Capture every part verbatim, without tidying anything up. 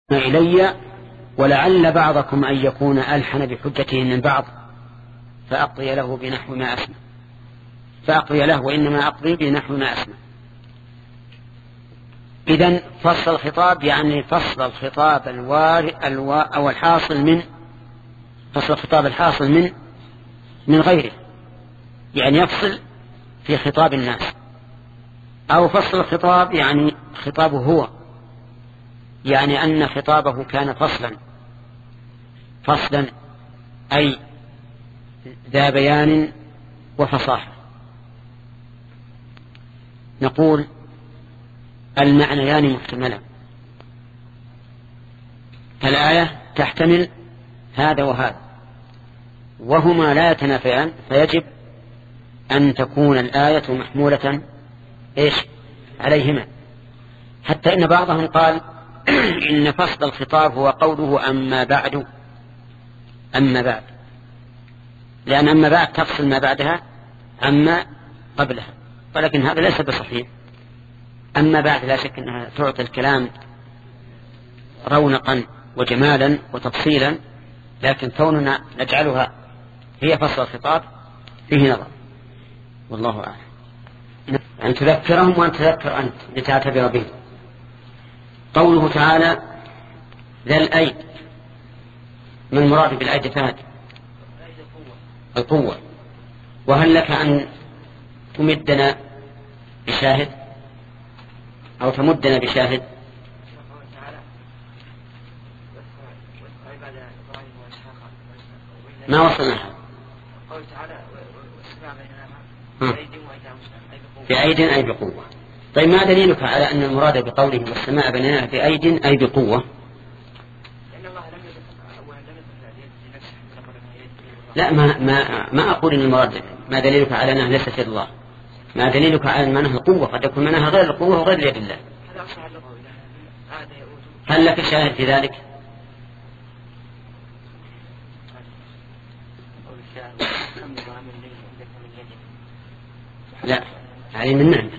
إلي ولعل بعضكم أن يكون ألحن بحجته من بعض فأقضي له بنحو ما أسمع فأقضي له وإنما أقضي بنحو ما أسمع. إذن فصل الخطاب يعني فصل الخطاب الوارئ الوا أو الحاصل من فصل الخطاب الحاصل من من غيره، يعني يفصل في خطاب الناس، أو فصل الخطاب يعني خطابه هو، يعني أن خطابه كان فصلا فصلا أي ذا بيان وفصاحة. نقول المعنيان محتملان، فالآية تحتمل هذا وهذا وهما لا يتنافيان، فيجب أن تكون الآية محمولة إيش عليهما. حتى إن بعضهم قال إن فصل الخطاب هو قوله أما بعد أما بعد، لأن أما بعد تفصل ما بعدها أما قبلها، ولكن هذا ليس بصحيح. أما بعد لا شك أنها تعطي الكلام رونقا وجمالا وتفصيلا، لكن كوننا نجعلها هي فصل الخطاب فيه نظر، والله أعلم. أن تذكرهم وأن تذكر أنت لتعتبر به. قوله تعالى ذا الأيد، ما المراد بالأيد فهد؟ القوة. وهل لك أن تمدنا بشاهد أو تمدنا بشاهد؟ ما وصلناها. بأيد أي بقوة. طيب ما دليلك على أن المراد بقوله والسماء بنيناها بأيد أي بقوة؟ لا، ما ما ما أقول إن المراد. ما دليلك على أنها ليست يد الله؟ ما دليلك على أنها القوة؟ قد يكون منها غير القوة وغير يد الله. هل لك شاهد في ذلك؟ لا، هذه من نعمة.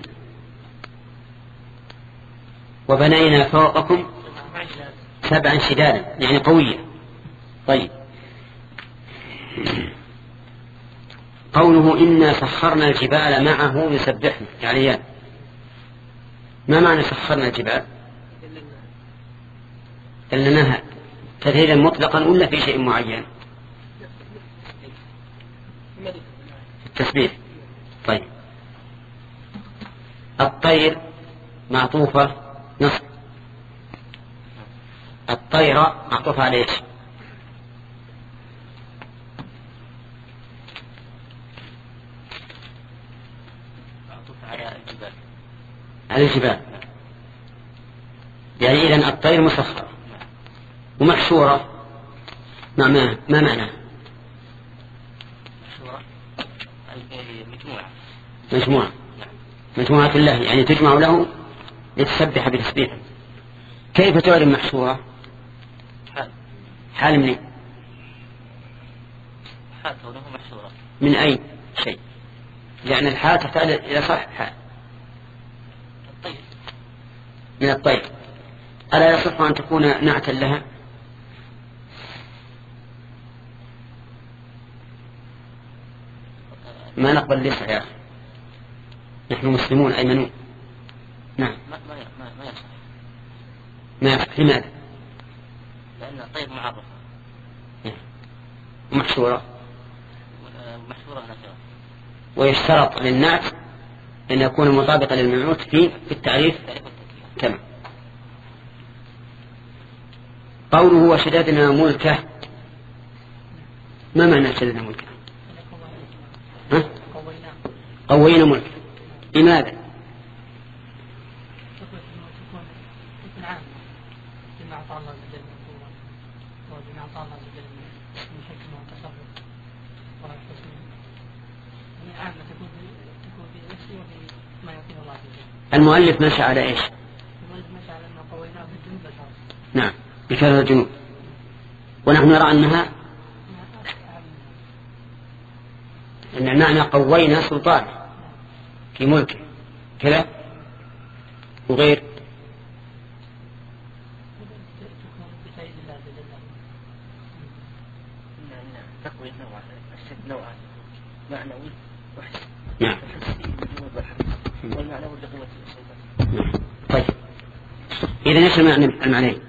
وبنينا فوقكم سبعا شدادا يعني قوية. طيب، قوله إنا سخرنا الجبال معه يسبحن، يعني ما معنى سخرنا الجبال؟ دلناها تدليلا مطلقا ولا في شيء معين؟ التسبيح. طيب، الطير معطوفة نصب، الطيرة معطوفة على ايش؟ معطوفة على الجبال. على الجبال، يعني إذن الطير مسخرة ومحشورة. ما ما ما معناه؟ محشورة مجموعة مجموعة مجموعة الله، يعني تجمع له لتسبح بتسبيحه. كيف تعلم محشورة؟ حال حال من حال كونه محشورة من أي شيء؟ لأن الحال تحتاج إلى صح حال. الطير من الطير، ألا يصح أن تكون نعتا لها؟ ما نقبل ليس يا أخي، نحن مسلمون أيمنون. نعم، ما ما ما ما يصح. ما يصح. لماذا؟ لأن الطيب معرفة ومحشورة محشورة نكرة، ويشترط للنعت أن يكون مطابقا للمنعوت في في التعريف. تمام. قوله وشددنا ملكه، ما معنى شددنا ملكه؟ ها؟ قوينا ملكه. لماذا؟ المؤلف مشى على ايش؟ نعم، بكثرة الجنوب، ونحن نرى أنها أن المعنى قوينا سلطان في ملكه كذا، وغير تقوية نوعان، الشد نوعان، معنوي وحسي. نعم. والمعنوي لقوة الصفات. طيب. إذا ايش المعنى المعنى؟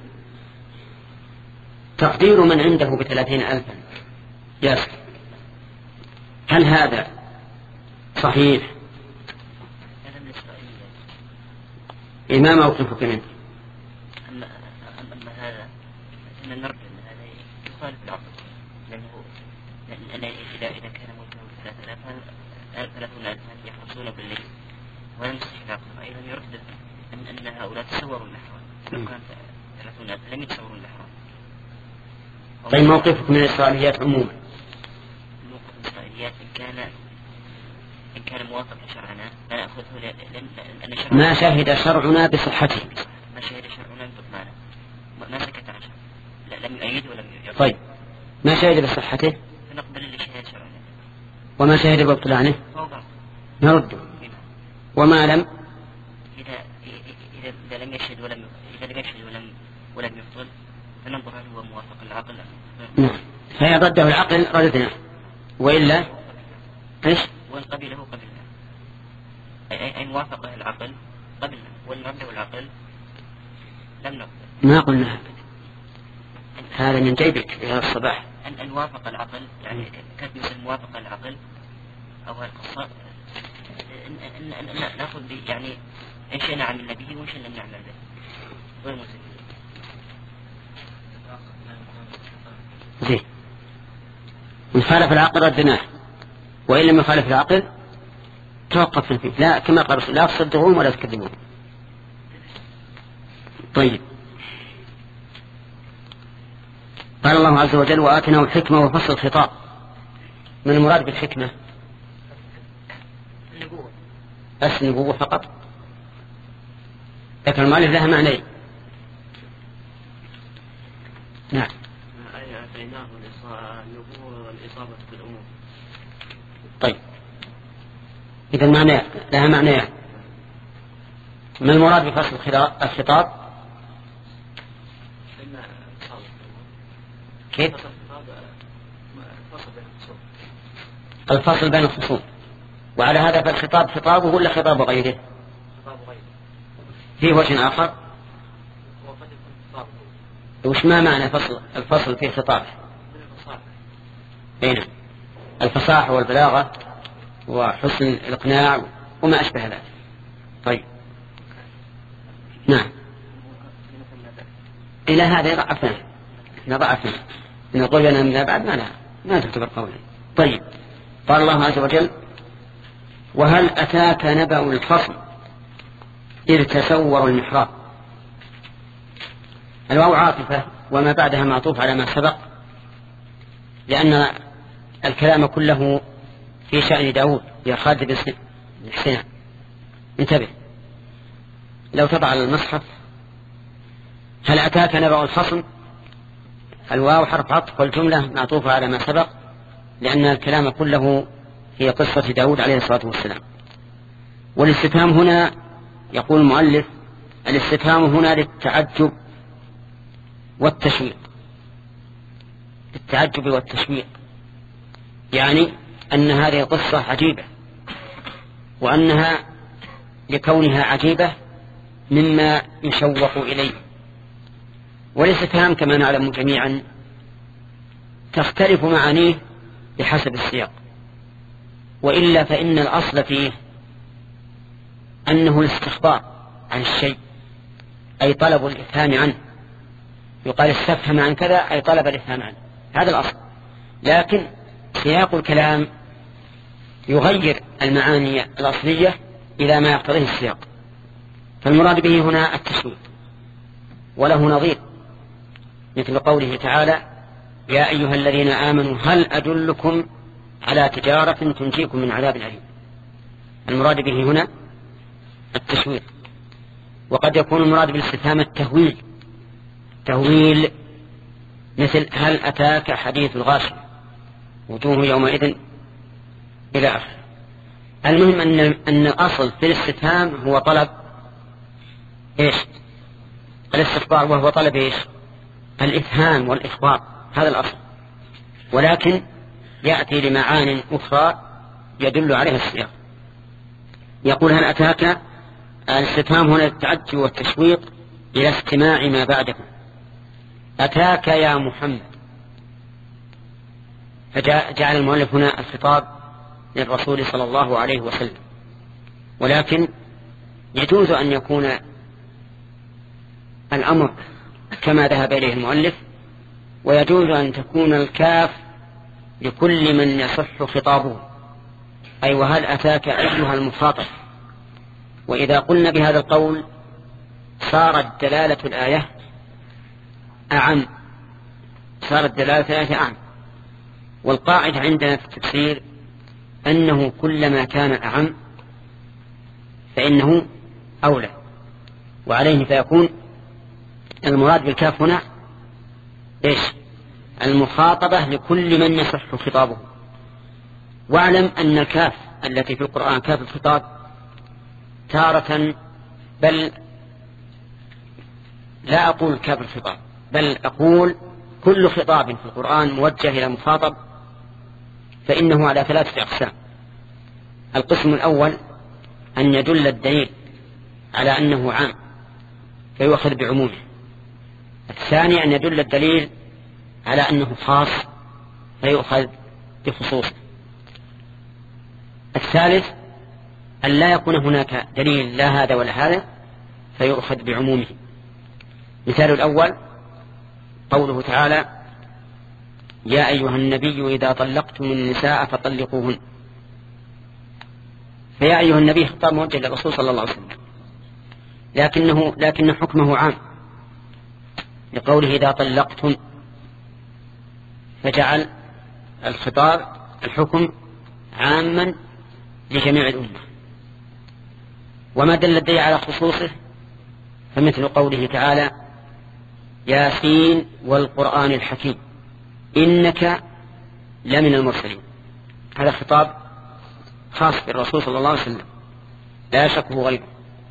تقدير من عنده بثلاثين ألفا ياسر، هل هذا صحيح؟ هذا من الإسرائيليات. إيه ما موقفك منه؟ أما أما هذا أن نرجع أن هذا يخالف العقل، لأنه لأن إذا إذا كان ملكه ثلاثة آلاف ثلاثون ألفا يحرسون بالليل ولا يصح العقل، أيضا يردد أن أن هؤلاء تصوروا النحو، لو كان ثلاثون ألفا لم يتصوروا النحو. طيب موقفك من الإسرائيليات عموما؟ موقف الإسرائيليات إن كان إن كان موافق لشرعنا لا نأخذه لأن شرعنا ما شهد شرعنا بصحته. ما شهد شرعنا ببطلانه، ما سكت عن شرع، لم يؤيد ولم يرد. طيب ما شهد بصحته فنقبل اللي شهد شرعنا، وما شهد ببطلانه فوضع نرده. وما لم إذا إذا إذا لم يشهد ولم إذا لم يشهد ولم ولم يبطل فننظر هل هو موافق العقل. نعم. فإن رده العقل رددنا، وإلا إيش؟ وإن قبله قبلنا، أي أن وافقه العقل قبلنا، وإن رده العقل لم نقبل. ما قلنا هذا، هذا من جيبك يا الصباح. أن أن وافق العقل يعني كيف مثل موافق العقل أو القصة أن أن أن نأخذ يعني إن شئنا عملنا به وإن شئنا لم نعمل به غير مسلم. زين. إن خالف العقل ردناه، وإن لم يخالف العقل توقفنا فيه، لا كما قال لا تصدقون ولا تكذبون. طيب. قال الله عز وجل وآتناه الحكمة وفصل الخطاب. من المراد بالحكمة؟ النبوة. بس النبوة فقط؟ لكن المؤلف لها معنى. نعم. آتيناه النبوة والإصابة بالأمور. طيب إذا معنى لها معنى. ما المراد بفصل الخطاب؟ كيف؟ الفصل بين الخصوم. وعلى هذا فالخطاب خطابه ولا خطاب غيره؟ فيه وجه آخر. وش ما معنى فصل الفصل في خطابه؟ بين الفصاحة والبلاغة وحسن الإقناع وما أشبه ذلك. طيب نعم. إلى هذا ضعفنا ضعفنا نقول لنا من بعد ما لا ما تعتبر قولا. طيب قال الله عز وجل وهل أتاك نبأ الخصم إذ تسوروا المحراب. الواو عاطفة وما بعدها معطوف على ما سبق، لأن الكلام كله في شأن داود يا خالد بن حسين. انتبه لو تضع على المصحف هل أتاك نبأ الخصم، الواو حرف عطف والجملة معطوفة على ما سبق، لأن الكلام كله في قصة داود عليه الصلاة والسلام. والاستفهام هنا يقول المؤلف الاستفهام هنا للتعجب والتشويق، التعجب والتشويق، يعني أن هذه قصة عجيبة، وأنها لكونها عجيبة مما يشوق إليه. والاستفهام كما نعلم جميعا تختلف معانيه بحسب السياق، وإلا فإن الأصل فيه أنه الاستخبار عن الشيء، أي طلب الإفهام عنه. يقال استفهم عن كذا أي طلب الإفهام عنه، هذا الأصل. لكن سياق الكلام يغير المعاني الأصلية إلى ما يقتضيه السياق، فالمراد به هنا التشويق. وله نظير مثل قوله تعالى يا أيها الذين آمنوا هل أدلكم على تجارة تنجيكم من عذاب أليم. المراد به هنا التشويق. وقد يكون المراد بالاستفهام التهويل، تهويل مثل هل أتاك حديث الغاشية وجوه يومئذ إلى آخره. المهم أن أن الأصل في الاستفهام هو طلب إيش؟ الاستخبار، وهو طلب إيش؟ الإفهام والإخبار، هذا الأصل، ولكن يأتي لمعان أخرى يدل عليها السياق. يقول هل أتاك، الاستفهام هنا التعجب والتشويق إلى استماع ما بعده. أتاك يا محمد، فجعل المؤلف هنا الخطاب للرسول صلى الله عليه وسلم، ولكن يجوز أن يكون الأمر كما ذهب إليه المؤلف، ويجوز أن تكون الكاف لكل من يصح خطابه، أي وهل أتاك أيها المخاطب. وإذا قلنا بهذا القول صارت دلالة الآية أعم، صارت دلالة الآية أعم. والقاعدة عندنا في التفسير أنه كلما كان أعم فإنه أولى، وعليه فيكون المراد بالكاف هنا إيش؟ المخاطبة لكل من يصح خطابه. واعلم أن الكاف التي في القرآن كاف الخطاب تارة، بل لا أقول كاف الخطاب، بل أقول كل خطاب في القرآن موجه إلى مخاطب فإنه على ثلاثة أقسام. القسم الأول أن يدل الدليل على أنه عام فيؤخذ بعمومه. الثاني أن يدل الدليل على أنه خاص فيؤخذ بخصوصه. الثالث أن لا يكون هناك دليل لا هذا ولا هذا فيؤخذ بعمومه. مثال الأول قوله تعالى يا أيها النبي إذا طلقتم النساء فطلقوهن، فيا أيها النبي خطاب موجه للرسول صلى الله عليه وسلم، لكنه لكن حكمه عام لقوله إذا طلقتم، فجعل الخطاب الحكم عاما لجميع الأمة. وما دل الدليل على خصوصه فمثل قوله تعالى ياسين والقرآن الحكيم إنك لمن المرسلين، هذا خطاب خاص بالرسول صلى الله عليه وسلم لا يشكه غيره.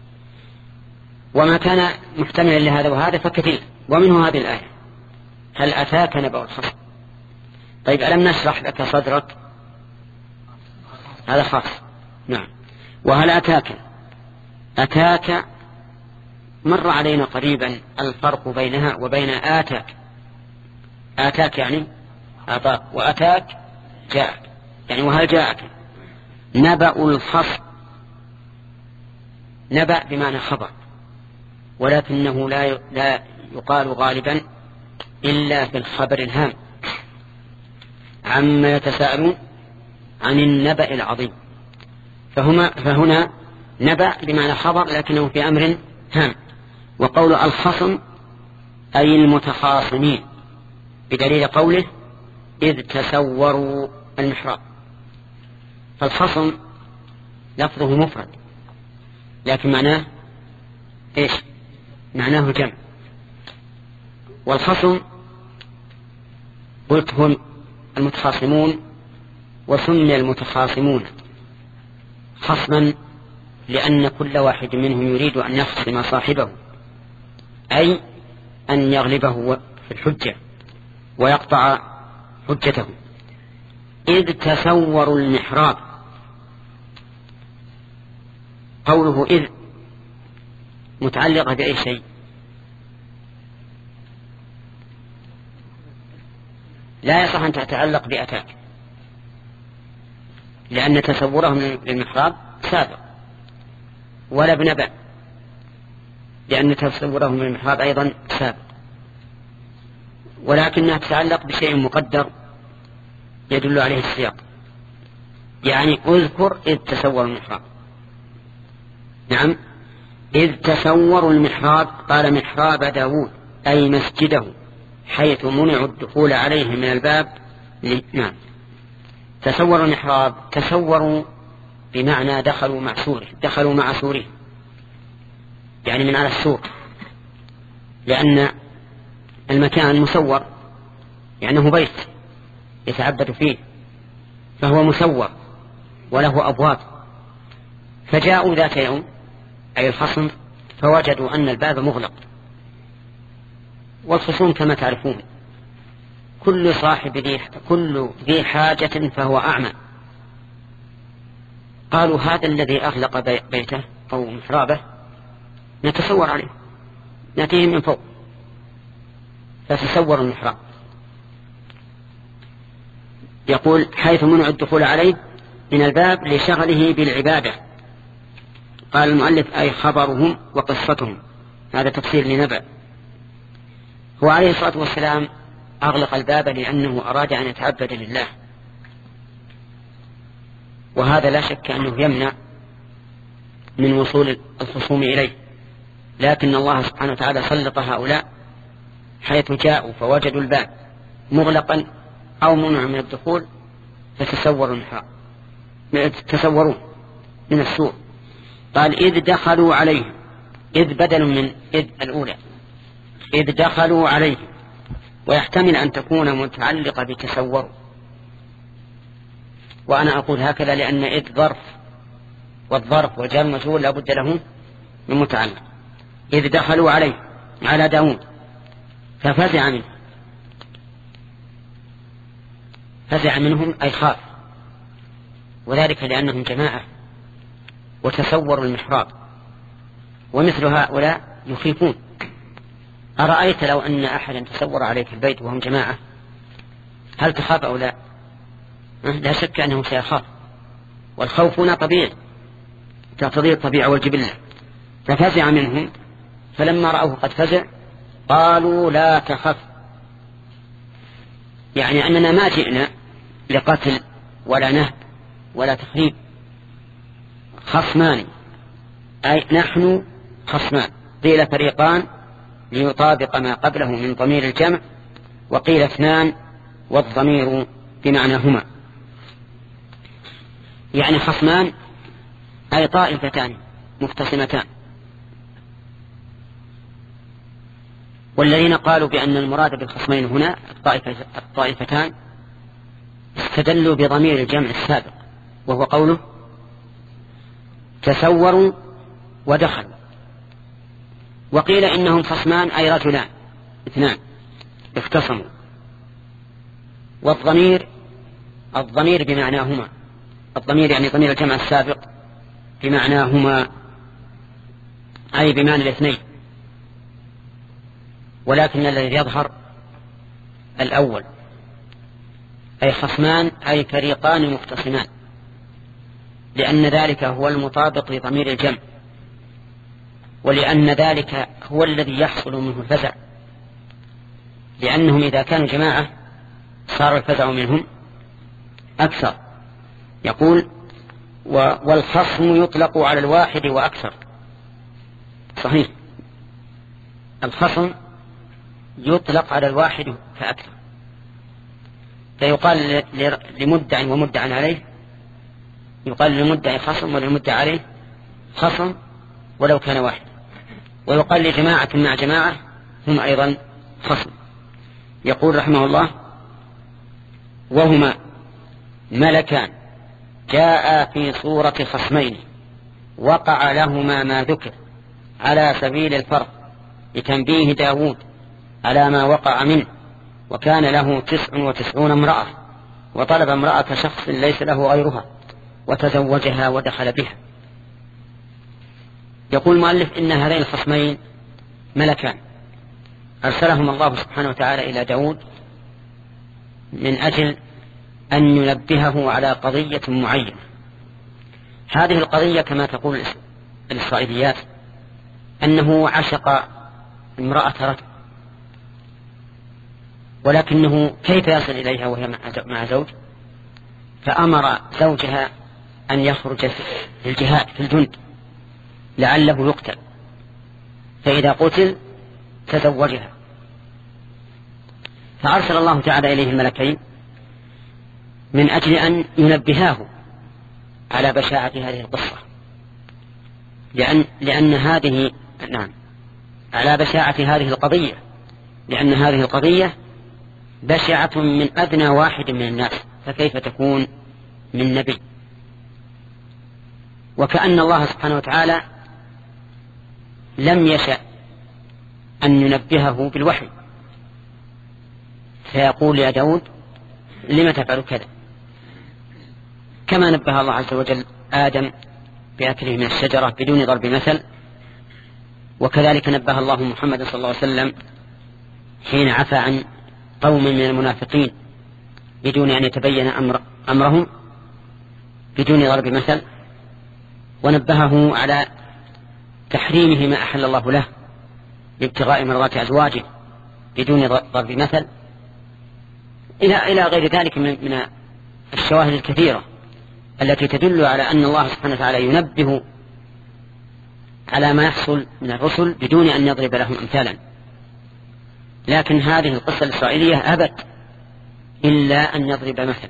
وما كان محتملا لهذا وهذا فكثير، ومنه هذه الآية هل أتاك نبأ الخصم. طيب ألم نشرح لك صدرك، هذا خاص. نعم. وهل أتاك، أتاك مر علينا قريبا الفرق بينها وبين آتاك. آتاك يعني أعطاك، وأتاك جاءك، يعني وهل جاءك. نبأ الخصم، نبأ بمعنى خبر، ولكنه لا لا يقال غالبا إلا في الخبر الهام عما يتساءلون عن النبأ العظيم. فهما فهنا نبأ بمعنى خبر لكنه في أمر هام. وقول الخصم أي المتخاصمين، بدليل قوله إذ تسوروا المحراب. فالخصم لفظه مفرد لكن معناه إيش؟ معناه جمع. والخصم قلت هم المتخاصمون، وسمي المتخاصمون خصما لأن كل واحد منهم يريد أن يخصم صاحبه، أي أن يغلبه في الحجة ويقطع حجته. إذ تسوروا المحراب، قوله إذ متعلقة بأي شيء؟ لا يصح أن تتعلق بأتاك، لأن تسورهم للمحراب سابق، ولا بنبأ لأن تسورهم للمحراب أيضا سابق، ولكنها تتعلق بشيء مقدر يدل عليه السياق. يعني اذكر إذ تسوروا المحراب. نعم. إذ تسوروا المحراب، قال محراب داود أي مسجده حيث منعوا الدخول عليه من الباب. نعم. تسوروا المحراب، تسوروا بمعنى دخلوا مع سوره، دخلوا مع سوره يعني من على السور، لأن المكان مسور لأنه بيت يتعبد فيه، فهو مسور وله أبواب. فجاءوا ذات يوم أي الخصم فوجدوا أن الباب مغلق، والخصوم كما تعرفون كل صاحب ذي كل ذي حاجة فهو أعمى. قالوا هذا الذي أغلق بيته أو محرابه نتصور عليه نأتيه من فوق فتصوروا المحراب. يقول حيث منع الدخول عليه من الباب لشغله بالعبادة. قال المؤلف أي خبرهم وقصتهم، هذا تفسير لنبأ. هو عليه الصلاة والسلام أغلق الباب لأنه أراد أن يتعبد لله، وهذا لا شك أنه يمنع من وصول الخصوم إليه، لكن الله سبحانه وتعالى سلط هؤلاء حيث جاءوا فوجدوا الباب مغلقا أو منع من الدخول فتسوروا المحراب تصوروا من السور. قال إذ دخلوا عليه، إذ بدل من إذ الأولى، إذ دخلوا عليه، ويحتمل أن تكون متعلقة بتصوروا، وأنا أقول هكذا لأن إذ ظرف، والظرف والجار المجهول لا بد له من متعلق. إذ دخلوا عليه على داود ففزع منه، فزع منهم أي خاف، وذلك لأنهم جماعة وتصوروا المحراب، ومثل هؤلاء يخيفون. أرأيت لو أن أحدا تصور عليك البيت وهم جماعة هل تخاف أو لا؟ لا شك أنه سيخاف، والخوف هنا طبيعي تقتضي الطبيعة والجبلة. ففزع منهم، فلما رأوه قد فزع قالوا لا تخف، يعني أننا ما جئنا لقتل ولا نهب ولا تخريب، خصمان أي نحن خصمان، قيل فريقان ليطابق ما قبله من ضمير الجمع، وقيل اثنان والضمير بمعنى هما، يعني خصمان أي طائفتان مختصمتان. والذين قالوا بأن المراد بالخصمين هنا الطائفتان استدلوا بضمير الجمع السابق وهو قوله تسوروا ودخلوا. وقيل إنهم خصمان أي رجلان اثنان اختصموا، والضمير الضمير بمعناهما، الضمير يعني ضمير الجمع السابق بمعناهما أي بمعنى الاثنين، ولكن الذي يظهر الأول أي خصمان أي فريقان مختصمان، لأن ذلك هو المطابق لضمير الجمع، ولأن ذلك هو الذي يحصل منه الفزع، لأنهم إذا كانوا جماعة صار الفزع منهم أكثر. يقول والخصم يطلق على الواحد وأكثر، صحيح الخصم يطلق على الواحد فأكثر، فيقال لمدع ومدع عليه، يقال للمدعي خصم وللمدع عليه خصم ولو كان واحد، ويقال لجماعة مع جماعة هم أيضا خصم. يقول رحمه الله وهما ملكان جاء في صورة خصمين وقع لهما ما ذكر على سبيل الفرق لتنبيه داود على ما وقع منه، وكان له تسع وتسعون امرأة وطلب امرأة شخص ليس له غيرها وتزوجها ودخل بها. يقول المؤلف إن هذين الخصمين ملكان أرسلهم الله سبحانه وتعالى إلى داود من أجل أن ينبهه على قضية معينة. هذه القضية كما تقول الإسرائيليات أنه عشق امرأة رجل، ولكنه كيف يصل إليها وهي مع زوج؟ فأمر زوجها أن يخرج في الجهاد في الجند لعله يقتل، فإذا قتل تزوجها. فأرسل الله تعالى إليه الملكين من أجل أن ينبهاه على بشاعة هذه القصة، لأن, لأن هذه نعم على بشاعة هذه القضية، لأن هذه القضية بشعة من أدنى واحد من الناس، فكيف تكون من نبي؟ وكأن الله سبحانه وتعالى لم يشأ أن ينبهه بالوحي، فيقول يا داود لم تفعل كذا، كما نبه الله عز وجل آدم بأكله من الشجرة بدون ضرب مثل، وكذلك نبه الله محمد صلى الله عليه وسلم حين عفى عن قوم من المنافقين بدون أن يتبين أمر أمرهم بدون ضرب مثل، ونبهه على تحريمه ما أحل الله له لابتغاء مرضات أزواجه بدون ضرب مثل، إلى إلى غير ذلك من الشواهد الكثيرة التي تدل على أن الله سبحانه وتعالى ينبه على ما يحصل من الرسل بدون أن يضرب لهم أمثالا. لكن هذه القصة الإسرائيلية أبت إلا أن يضرب مثلا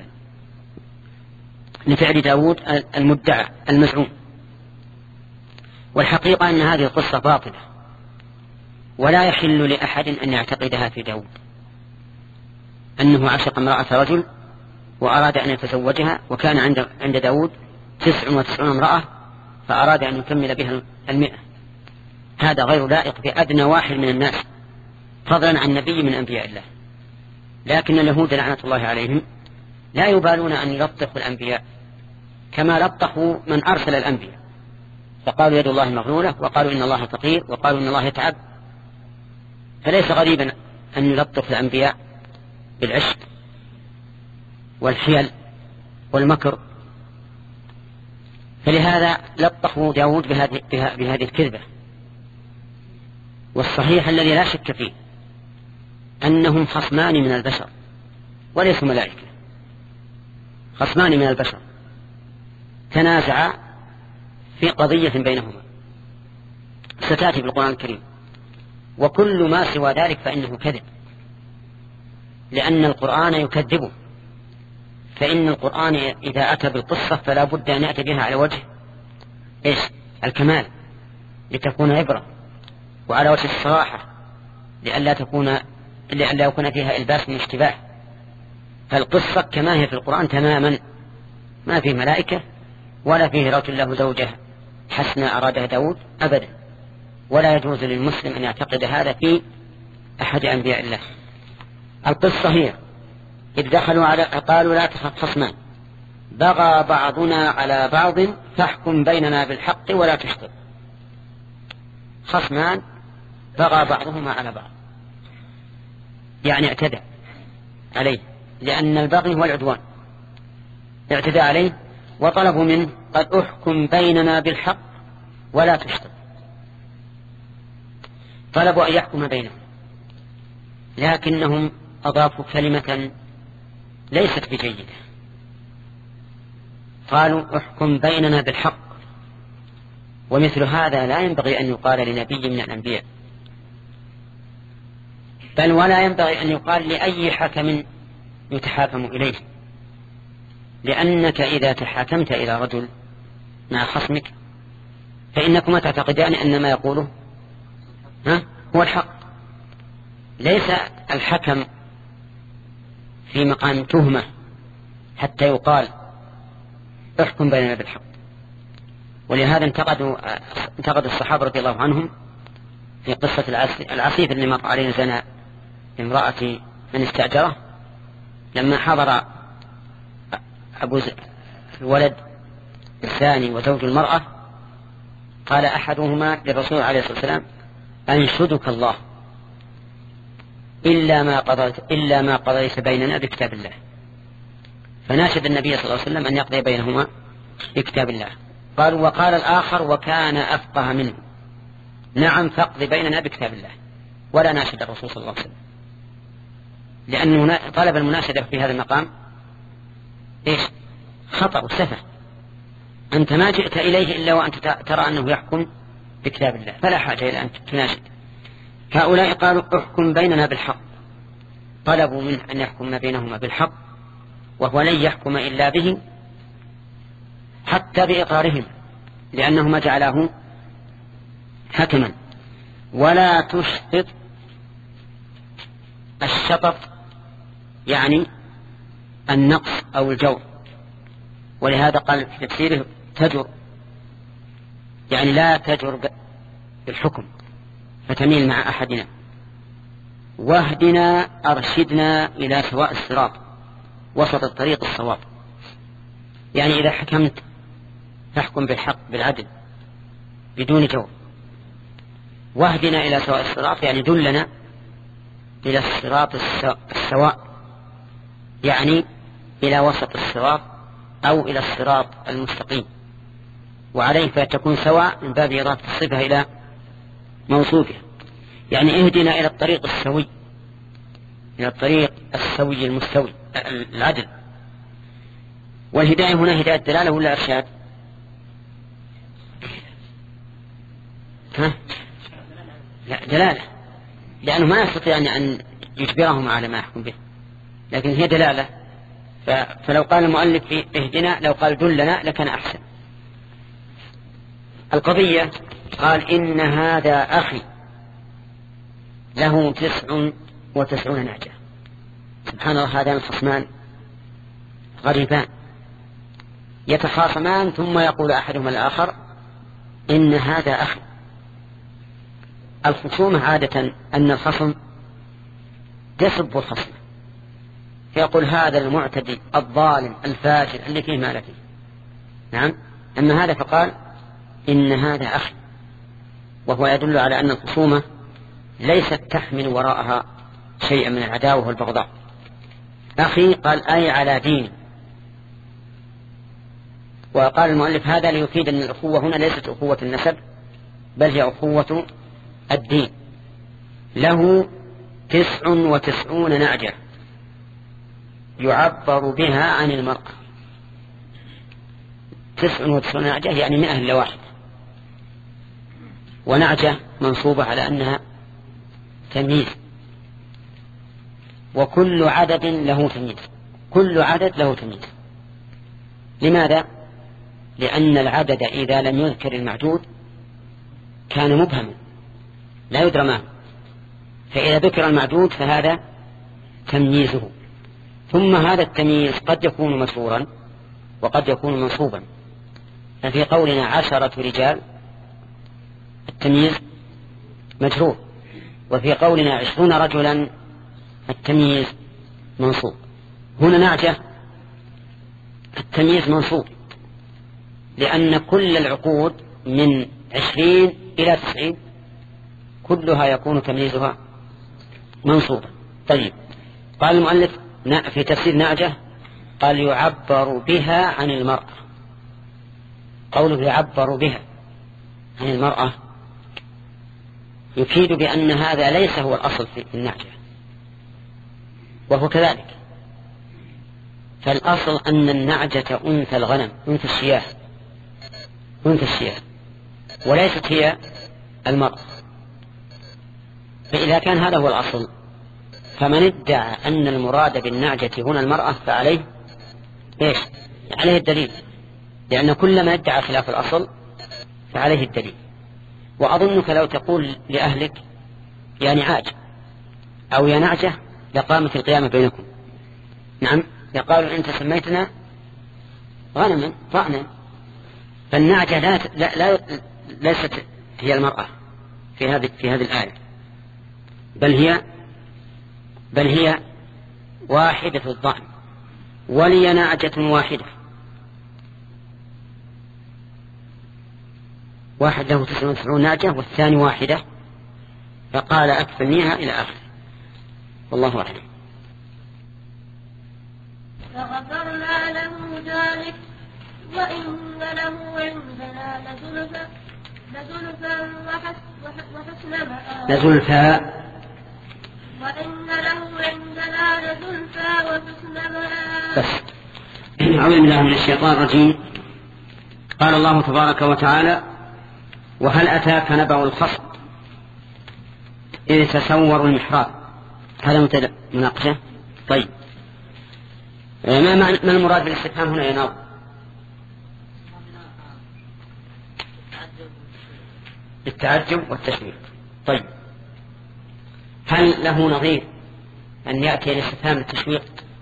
لفعل داود المدعى المزعوم. والحقيقة أن هذه القصة باطلة، ولا يحل لأحد أن يعتقدها في داود، أنه عشق امرأة رجل وأراد أن يتزوجها، وكان عند عند داود تسع وتسعون امرأة فأراد أن يكمل بها المئة. هذا غير لائق بأدنى واحد من الناس، فضلا عن نبي من أنبياء الله. لكن اليهود لعنة الله عليهم لا يبالون أن يلطخوا الأنبياء كما لطخوا من أرسل الأنبياء، فقالوا يد الله مغلولة، وقالوا إن الله فقير، وقالوا إن الله يتعب. فليس غريبا أن يلطخ الأنبياء بالعشق والحيل والمكر. فلهذا لطخوا داود بهذه, بهذه الكذبة. والصحيح الذي لا شك فيه أنهم خصمان من البشر وليسوا ملائكة، خصمان من البشر تنازعا في قضية بينهما ستأتي في القرآن الكريم، وكل ما سوى ذلك فإنه كذب، لأن القرآن يكذبه. فإن القرآن إذا أتى بالقصة فلا بد أن يأتي بها على وجه إيش؟ الكمال، لتكون عبرة، وعلى وجه الصراحة، لئلا تكون لئلا يكون فيها إلباس من اشتباه. فالقصة كما هي في القرآن تماما، ما فيه ملائكة ولا فيه رجل له زوجة حسنة أرادها داود أبدا، ولا يجوز للمسلم أن يعتقد هذا في أحد أنبياء الله. القصة هي إذ دخلوا على قالوا لا تخف خصمان بغى بعضنا على بعض فاحكم بيننا بالحق ولا تشطط. خصمان بغى بعضهما على بعض، يعني اعتدى عليه، لأن البغي هو العدوان، اعتدى عليه وطلبوا منه قد احكم بيننا بالحق ولا تشطط. طلبوا أن يحكم بينهم، لكنهم أضافوا كلمة ليست بجيدة، قالوا احكم بيننا بالحق. ومثل هذا لا ينبغي أن يقال لنبي من الأنبياء، بل ولا ينبغي أن يقال لأي حكم يتحاكم إليه، لأنك إذا تحاكمت إلى رجل مع خصمك فإنكما تعتقدان أن ما يقوله ها هو الحق. ليس الحكم في مقام تهمة حتى يقال احكم بيننا بالحق. ولهذا انتقدوا انتقد الصحابة رضي الله عنهم في قصة العصيف اللي مر عليه زنا امرأة من استأجره، لما حضر أبو الولد الثاني وزوج المرأة قال أحدهما للرسول عليه الصلاة والسلام أنشدك الله إلا ما قضيت إلا ما قضيت بيننا بكتاب الله. فناشد النبي صلى الله عليه وسلم أن يقضي بينهما بكتاب الله. قالوا وقال الآخر وكان أفقه منه نعم فاقض بيننا بكتاب الله، ولا ناشد الرسول صلى الله عليه وسلم، لأنه طلب المناشدة في هذا المقام إيش؟ خطأ وسفه. أنت ما جئت إليه إلا وأنت ترى أنه يحكم بكتاب الله، فلا حاجة إلى أن تناشد. هؤلاء قالوا احكم بيننا بالحق، طلبوا منه أن يحكم بينهما بالحق، وهو لن يحكم إلا به حتى بإقرارهم، لأنهما جعله حكما. ولا تشطط، الشطط يعني النقص أو الجور، ولهذا قال في تفسيره تجر، يعني لا تجر بالحكم فتميل مع أحدنا. واهدنا أرشدنا إلى سواء الصراط وسط الطريق الصواب. يعني إذا حكمت فاحكم بالحق بالعدل بدون جور. واهدنا إلى سواء الصراط يعني دلنا إلى الصراط السواء، يعني إلى وسط الصراط أو إلى الصراط المستقيم، وعليه فتكون سواء من باب إضافة الصفة إلى موصوفها. يعني اهدنا إلى الطريق السوي، إلى الطريق السوي المستوي العدل. والهداية هنا هداية دلالة ولا إرشاد؟ ها؟ لا دلالة، لأنه ما يستطيع أن يجبرهم على ما يحكم به، لكن هي دلالة. فلو قال المؤلف اهدنا لو قال دلنا لكان أحسن. القضية قال إن هذا أخي له تسع وتسعون نعجة. سبحان الله، هذان الخصمان غريبان يتخاصمان ثم يقول أحدهما الآخر إن هذا أخي. الخصومة عادة أن الخصم يسب الخصم فيقول هذا المعتدي الظالم الفاجر اللي فيه ما فيه. نعم. أما هذا فقال إن هذا أخي، وهو يدل على أن الخصومة ليست تحمل وراءها شيئا من العداوة والبغضاء. أخي قال أي على دين. وقال المؤلف هذا ليفيد أن الأخوة هنا ليست أخوة النسب بل هي أخوة الدين. له تسع وتسعون نعجة يعبر بها عن المرأة. تسع وتسعون نعجة يعني مئة إلا واحد، ونعجة منصوبة على أنها تمييز، وكل عدد له تمييز. كل عدد له تمييز. لماذا؟ لأن العدد إذا لم يذكر المعدود كان مبهما لا يدرى ما، فإذا ذكر المعدود فهذا تمييزه. ثم هذا التمييز قد يكون مسرورا وقد يكون منصوبا. ففي قولنا عشرة رجال التمييز مجرور، وفي قولنا عشرون رجلا التمييز منصوب. هنا نعجة التمييز منصوب لأن كل العقود من عشرين إلى تسعين كلها يكون تمييزها منصوبا. طيب، قال المؤلف في تفسير نعجة قال يعبر بها عن المرأة. قوله يعبر بها عن المرأة يفيد بأن هذا ليس هو الأصل في النعجة، وهو كذلك. فالأصل أن النعجة أنثى الغنم، أنثى الشياه، أنثى الشياه، وليست هي المرأة. فإذا كان هذا هو الأصل فمن ادعى أن المراد بالنعجة هنا المرأة فعليه إيش؟ عليه الدليل، لأن كل ما ادعى خلاف الأصل فعليه الدليل. وأظنك لو تقول لأهلك يا نعاج أو يا نعجة لقامت القيامة بينكم. نعم، يقالوا أنت سميتنا غنما ضأنا. فالنعجة لا لا لا ليست هي المرأة في هذه في هذه الآية، بل هي بل هي واحدة الضأن. ولي نعجة واحدة، واحد له تسعة وتسعون نعجة والثاني واحدة، فقال أكفلنيها إلى آخر. والله أعلم. فغفرنا له ذلك وإن له عندنا لزلفا لزلفا وحسن مآب. لزلفا وإن له عندنا لزلفا وحسن مآب. بس أعوذ بالله من الشيطان الرجيم. قال الله تبارك وتعالى وهل أتاك نبأ الخصم إذ تسوروا المحراب. هذا مناقشة. طيب، ما, ما المراد بالاستفهام هنا يا ناظر؟ التعجب والتشويق. طيب، هل له نظير أن يأتي الاستفهام التشويق؟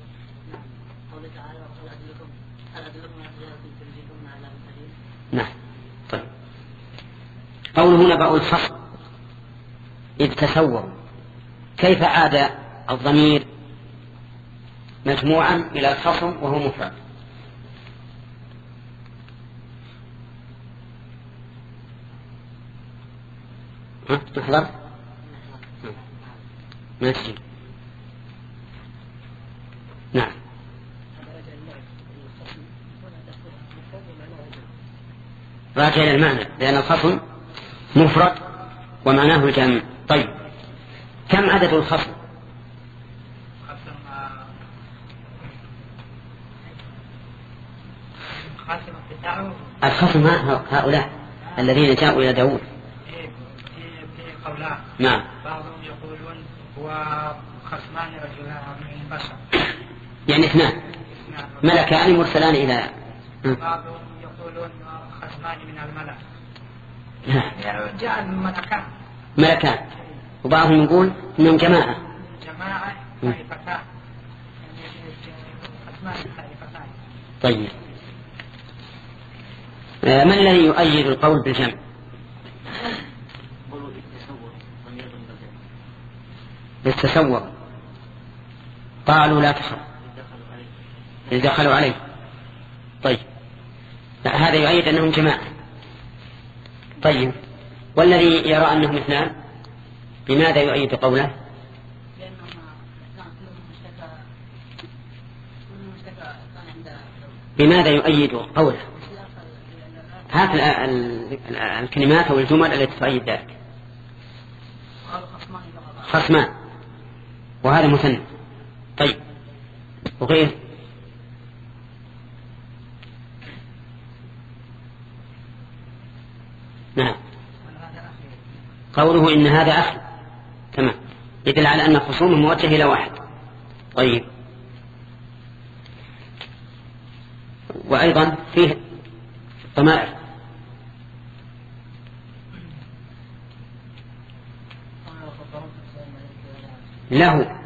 نعم. طيب، قوله نبأ الخصم إذ تسوروا، كيف عاد الضمير مجموعا إلى الخصم وهو مفرد؟ ها تحضر ماشي. نعم راجع إلى المعنى لأن الخصم مفرد ومعناه الجمع. طيب كم عدد الخصم؟ الخصم هؤلاء الذين جاءوا إلى داود. نعم بعضهم يقولون هو خصمان رجلان من بشر يعني اثنان ملكان مرسلان إلى بعضهم يقولون خصمان من الملك يعني جاء ملكان ملكان وبعضهم يقول انهم جماعة جماعة خليفتان خصمان خليفتان. طيب ما الذي يؤيد القول بالجمع؟ بالتصور قالوا لا تخف إذ دخلوا عليه. طيب هذا يؤيد أنهم جماعة. طيب والذي يرى أنهم اثنان بماذا يؤيد قوله؟ بماذا يؤيد قوله؟ هات الكلمات أو الجمل التي تؤيد ذلك. خصمان وهذا مثنى. طيب وغير؟ نعم قوله إن هذا أخي تمام يدل على أن خصومه موجه إلى واحد. طيب وأيضا فيه ضمائر له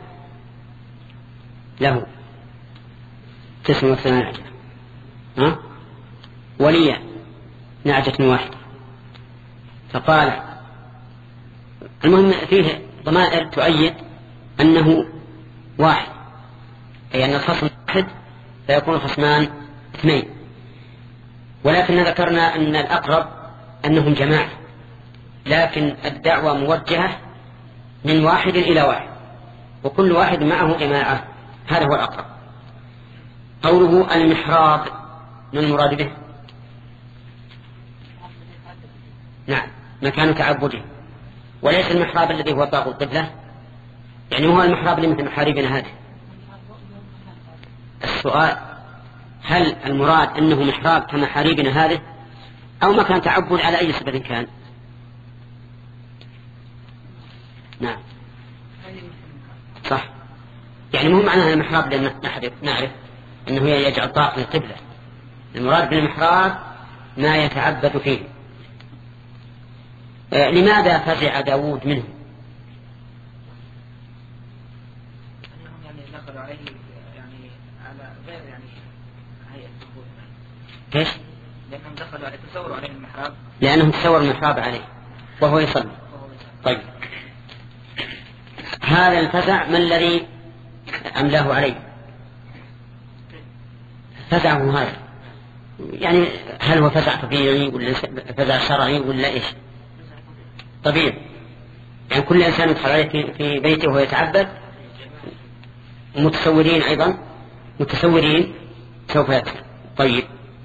له تسع وثمان ها وليا نعجة واحد. فقال المهم فيه ضمائر تؤيد أنه واحد أي أن الخصم واحد فيكون الخصمان اثنين. ولكن ذكرنا أن الأقرب أنهم جماعة لكن الدعوة موجهة من واحد إلى واحد وكل واحد معه جماعة. هذا هو الأقرب. قوله المحراب من المراد به؟ نعم مكان تعبده وليس المحراب الذي هو طاق القبلة يعني هو المحراب اللي مثل محاربنا هذه. السؤال هل المراد أنه محراب كمحاربنا هذه أو مكان تعبد على أي سبب كان؟ نعم صح يعني مهم معناها المحراب لأن نعرف أنه يجعل طاق القبلة. المراد بالمحراب ما يتعبد فيه. آه لماذا فزع داود منه؟ يعني دخلوا عليه يعني على غير يعني هيئة الظهور. كيف؟ لأنهم دخلوا عليه تصوروا عليه المحراب لأنهم تصوروا المحراب عليه وهو يصلي. طيب هذا الفزع ما الذي أملاه عليه؟ فزعه هذا يعني هل هو فزع طبيعي ولا فزع شرعي ولا إيش؟ طبيعي يعني كل إنسان يدخل عليه في بيته وهو يتعبد متصورين أيضا متصورين سوف يدخل. طيب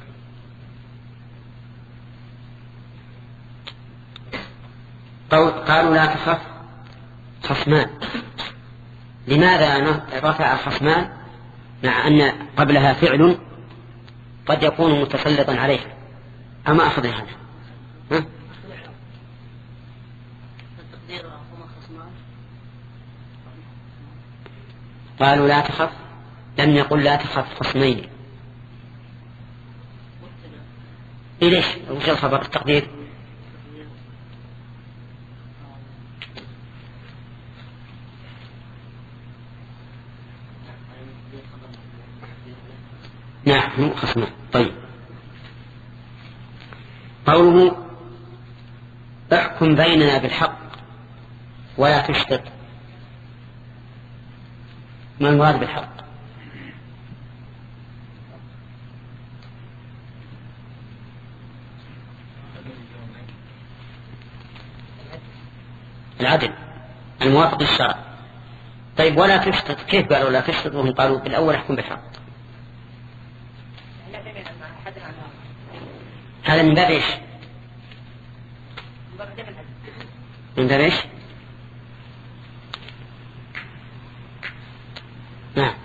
قالوا لا تخف خصمان. لماذا رفع خصمان مع أن قبلها فعل قد يكون متسلطا عليها؟ أما أخذ هذا ها؟ قالوا لا تخف لم يقل لا تخف خصمين. ليش وش الخبر التقدير؟ نعم خصمان. طيب قوله احكم بيننا بالحق ولا تشتت ما المراد بالحق؟ العدل الموافق للشرع. طيب ولا تشتت، كيف قالوا لا تشتت وهم قالوا بالأول احكم بالحق؟ هذا من باب ايش؟ من باب ايش؟ نعم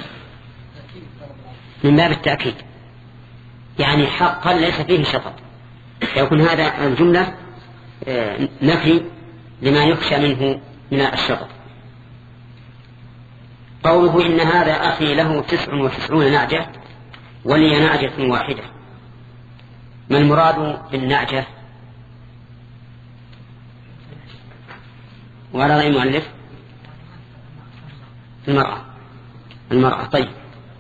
من باب التأكيد، يعني حقا ليس فيه شطط، يكون هذا الجملة نفي لما يخشى منه من الشطط. قوله إن هذا أخي له تسع وتسعون نعجة ولي نعجة واحدة، ما المراد بالنعجة؟ وعلى رأي المؤلف المرأة المرأة طيب.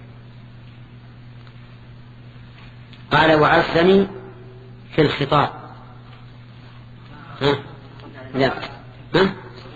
قال وعزني في الخطاب. ها؟ لا ها؟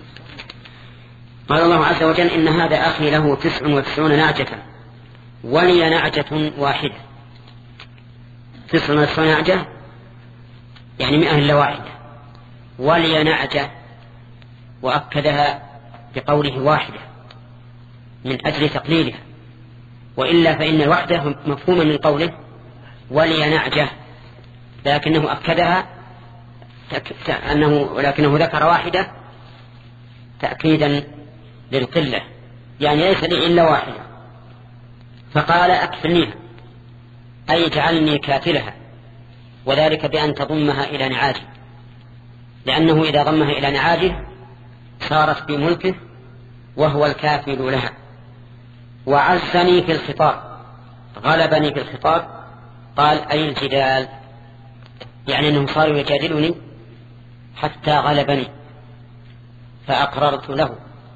قال الله عز وجل إن هذا أخي له تسع وتسعون نعجة ولي نعجة واحدة. تسع وتسعون نعجة يعني مئة إلا واحدة، ولي نعجة وأكدها بقوله واحدة من أجل تقليلها، وإلا فإن الوحدة مفهوما من قوله ولي نعجة، لكنه أكدها أنه ولكنه ذكر واحدة تأكيدا للقلة، يعني ليس لي إلا واحدة. فقال أكفلنيها أي اجعلني كافلها، وذلك بأن تضمها إلى نعاجه، لأنه إذا ضمها إلى نعاجه صارت بملكه وهو الكافل لها. وعزني في الخطاب، غلبني في الخطاب، قال أي الجدال، يعني أنهم صاروا يجادلوني حتى غلبني فأقررت له.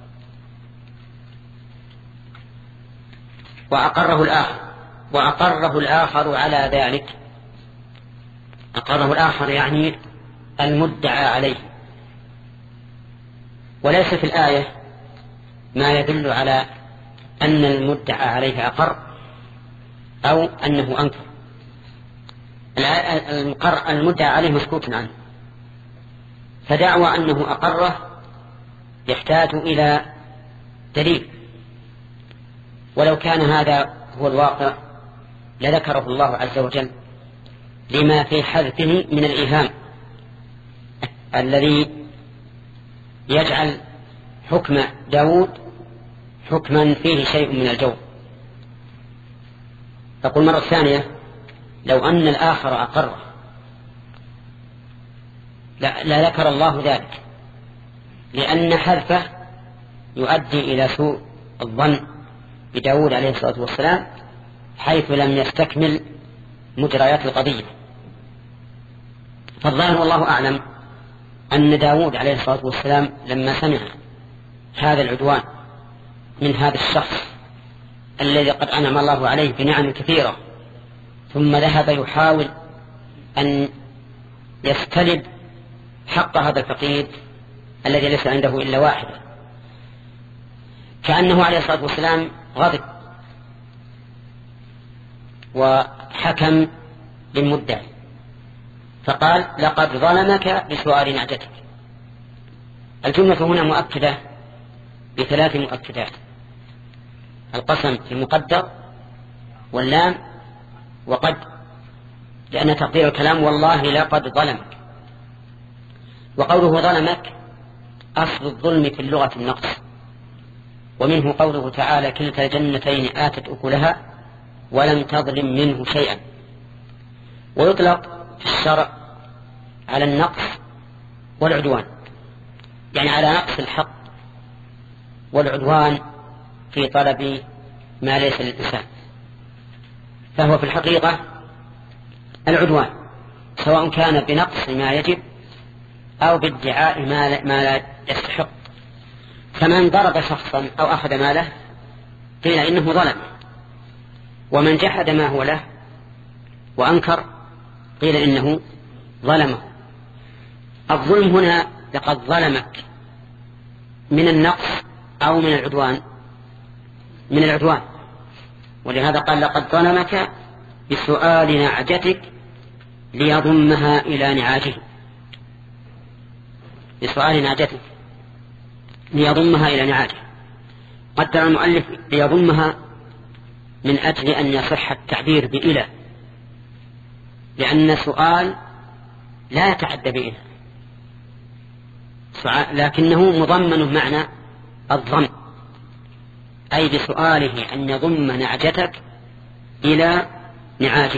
وأقره الآخر وأقره الآخر على ذلك. أقره الآخر يعني المدعى عليه، وليس في الآية ما يدل على أن المدعى عليه أقر أو أنه أنكر. المدعى عليه مسكوت عنه، فدعوى أنه أقره يحتاج إلى دليل، ولو كان هذا هو الواقع لذكره الله عز وجل لما في حذفه من الإيهام الذي يجعل حكم داود حكما فيه شيء من الجور. تقول مرة ثانية لو أن الآخر أقره لا ذكر الله ذلك، لأن حذفه يؤدي إلى سوء الظن بداود عليه الصلاة والسلام حيث لم يستكمل مجريات القضية. فالظاهر والله أعلم أن داود عليه الصلاة والسلام لما سمع هذا العدوان من هذا الشخص الذي قد أنعم الله عليه بنعم كثيرة ثم ذهب يحاول أن يستلب حق هذا الفقير الذي ليس عنده إلا واحدة، كأنه عليه الصلاة والسلام غضب وحكم للمدعي فقال لقد ظلمك بسؤال نعجتك. الجملة هنا مؤكدة بثلاث مؤكدات: القسم المقدر واللام وقد، لأن تقدير الكلام والله لقد ظلمك. وقوله ظلمك أصل الظلم في اللغة النقص، ومنه قوله تعالى كلتا الجنتين آتت أكلها ولم تظلم منه شيئا. ويطلق في الشرع على النقص والعدوان، يعني على نقص الحق والعدوان في طلب ما ليس للإنسان، فهو في الحقيقة العدوان سواء كان بنقص ما يجب أو بادعاء ما لا يستحق. فمن ضرب شخصا أو أخذ ماله قيل إنه ظلم، ومن جحد ما هو له وأنكر قيل إنه ظلمه. الظلم هنا لقد ظلمك من النقص أو من العدوان، من العدوان. ولهذا قال لقد ظلمك بسؤال نعجتك ليضمها إلى نعاجه، بسؤال نعجتك ليضمها إلى نعاجه. قدر المؤلف ليضمها من أجل أن يصح التعبير بإله، لأن سؤال لا يتعدى بإله، لكنه مضمن معنى الضم، أي بسؤاله أن يضم نعجتك إلى نعاجه.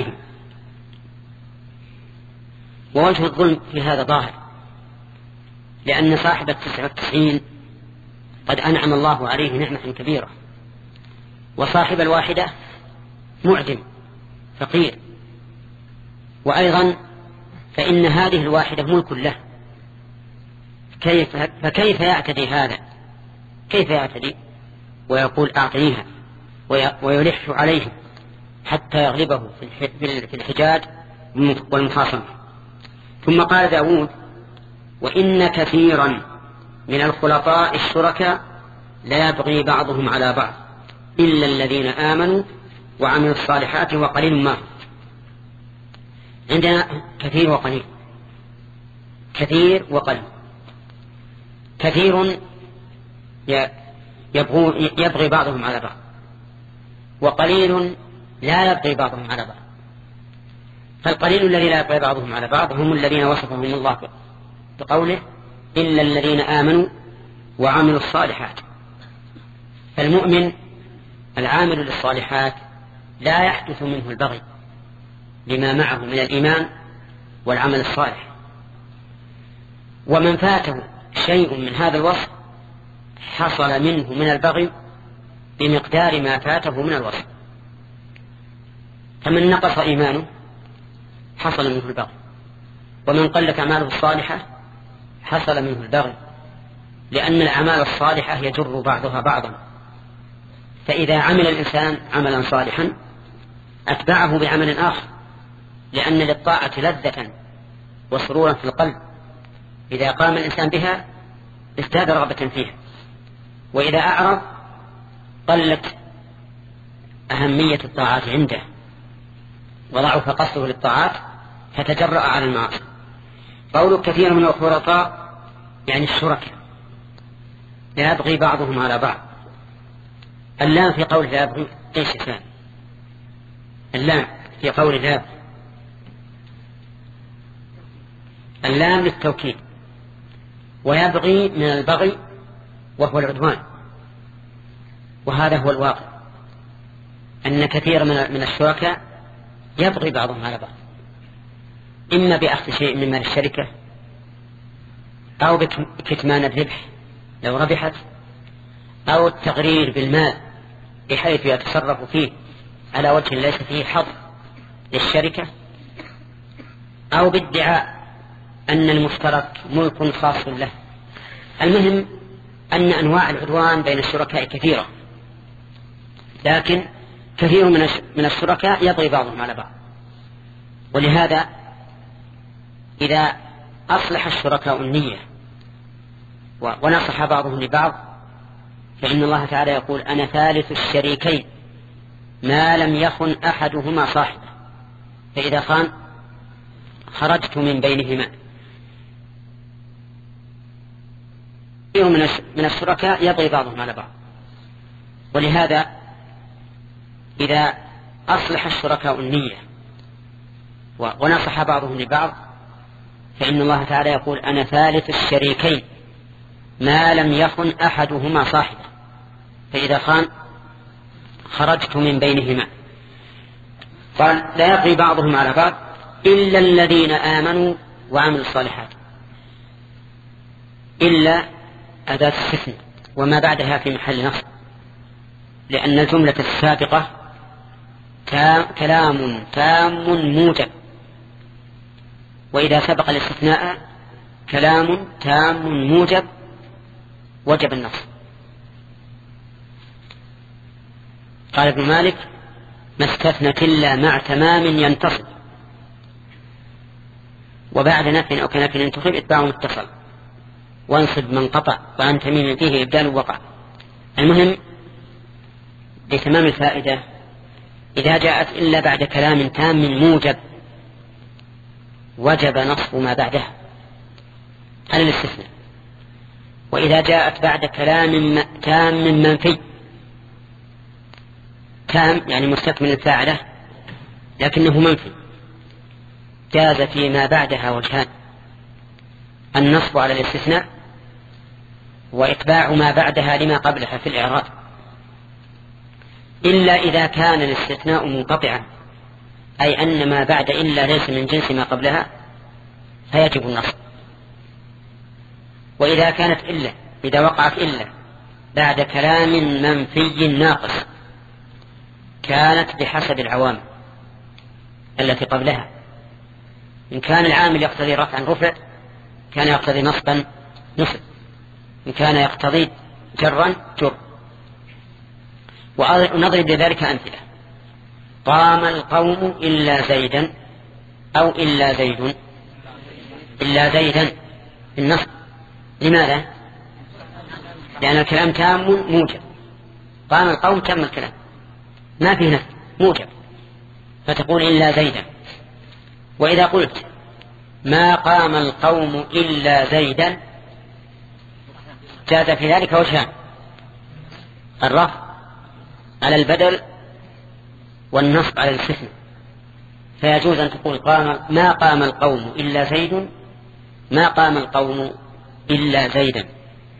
ووجه الظلم في هذا ظاهر، لأن صاحب التسعة والتسعين قد أنعم الله عليه نعمة كبيرة، وصاحب الواحدة معدم فقير، وأيضا فإن هذه الواحدة ملك له، كيف فكيف يعتدي هذا؟ كيف يعتدي ويقول أعطيها ويلح عليه حتى يغلبه في الحجاج والمخاصمة؟ ثم قال داود: وإن كثيرا من الخلطاء الشركاء لا يبغي بعضهم على بعض إلا الذين آمنوا وعملوا الصالحات وقليل ما هم. عندنا كثير وقليل، كثير وقليل. كثير يبغي بعضهم على بعض، وقليل لا يبغي بعضهم على بعض. فالقليل الذي لا يبغي بعضهم على بعض هم الذين وصفهم الله بقوله: إلا الذين آمنوا وعملوا الصالحات. فالمؤمن العامل للصالحات لا يحدث منه البغي لما معه من الإيمان والعمل الصالح. ومن فاته شيء من هذا الوصف حصل منه من البغي بمقدار ما فاته من الوصف. فمن نقص إيمانه حصل منه البغي، ومن قلت أعماله الصالحة حصل منه البغي، لأن الأعمال الصالحة يجر بعضها بعضا. فإذا عمل الإنسان عملا صالحا أتبعه بعمل آخر، لأن للطاعة لذة وسرورا في القلب، إذا قام الإنسان بها ازداد رغبة فيها، وإذا أعرض قلت أهمية الطاعات عنده وضعف قصده للطاعات فتجرأ على المعاصي. قول كثير من الخلطاء يعني الشركاء لا يبغي بعضهم على بعض. اللام في قول لا يبغي ايش اسمه؟ اللام في قول لا يبغي، اللام للتوكيد، ويبغي من البغي وهو العدوان. وهذا هو الواقع، أن كثير من الشركاء يبغي بعضهم على بعض، إما بأخذ شيء من مال الشركة أو بكتمان الربح لو ربحت، أو التغرير بالمال بحيث يتصرف فيه على وجه ليس فيه حظ للشركة، أو بادعاء أن المشترك ملك خاص له. المهم أن أنواع العدوان بين الشركاء كثيرة، لكن كثير من الشركاء يبغي بعضهم على بعض. ولهذا إذا أصلح الشركاء النية ونصح بعضهم لبعض فإن الله تعالى يقول: أنا ثالث الشريكين ما لم يخن أحدهما صاحبه، فإذا خان خرجت من بينهما. من الشركاء يبغي بعضهم على بعض، ولهذا إذا أصلح الشركاء النية ونصح بعضهم لبعض فإن الله تعالى يقول: أنا ثالث الشريكين ما لم يخن أحدهما صاحبه، فإذا خان خرجت من بينهما. قال: لا يبغي بعضهم على بعض إلا الذين آمنوا وعملوا الصالحات. إلا أداة استثناء وما بعدها في محل نصب، لأن الجملة السابقة كلام تام موجب، وإذا سبق الاستثناء كلام تام موجب وجب النصب. قال ابن مالك: ما استثنت إلا مع تمام ينتصب، وبعد نفي أو كنفي ينتصب اتباع متصل، وانصب من قطع وعن تميم فيه إبدال وقع. المهم لتمام الفائدة إذا جاءت إلا بعد كلام تام موجب وجب نصب ما بعدها على الاستثناء، وإذا جاءت بعد كلام تام منفي، تام يعني مستكمل الفاعلة لكنه منفي، جاز فيما بعدها وجهان: النصب على الاستثناء وإتباع ما بعدها لما قبلها في الإعراب، إلا إذا كان الاستثناء منقطعا، أي أن ما بعد إلا ليس من جنس ما قبلها فيجب النصب. وإذا كانت إلا إذا وقعت إلا بعد كلام منفي ناقص كانت بحسب العوامل التي قبلها، إن كان العامل يقتضي رفعا رفع، كان يقتضي نصبا نصب، إن كان يقتضي جرا جر. ونضرب بذلك أمثلة: قام القوم إلا زيدا، أو إلا زيد، إلا زيدا النصب. لماذا؟ لأن الكلام تام موجب، قام القوم تم الكلام ما فيه نفي موجب، فتقول إلا زيدا. وإذا قلت ما قام القوم إلا زيدا جاز في ذلك وجهان: الرفع على البدل والنصب على الاستثناء. فيجوز أن تقول قام ما قام القوم إلا زيد، ما قام القوم إلا زيدا.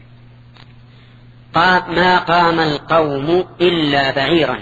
قام ما قام القوم إلا بعيرا،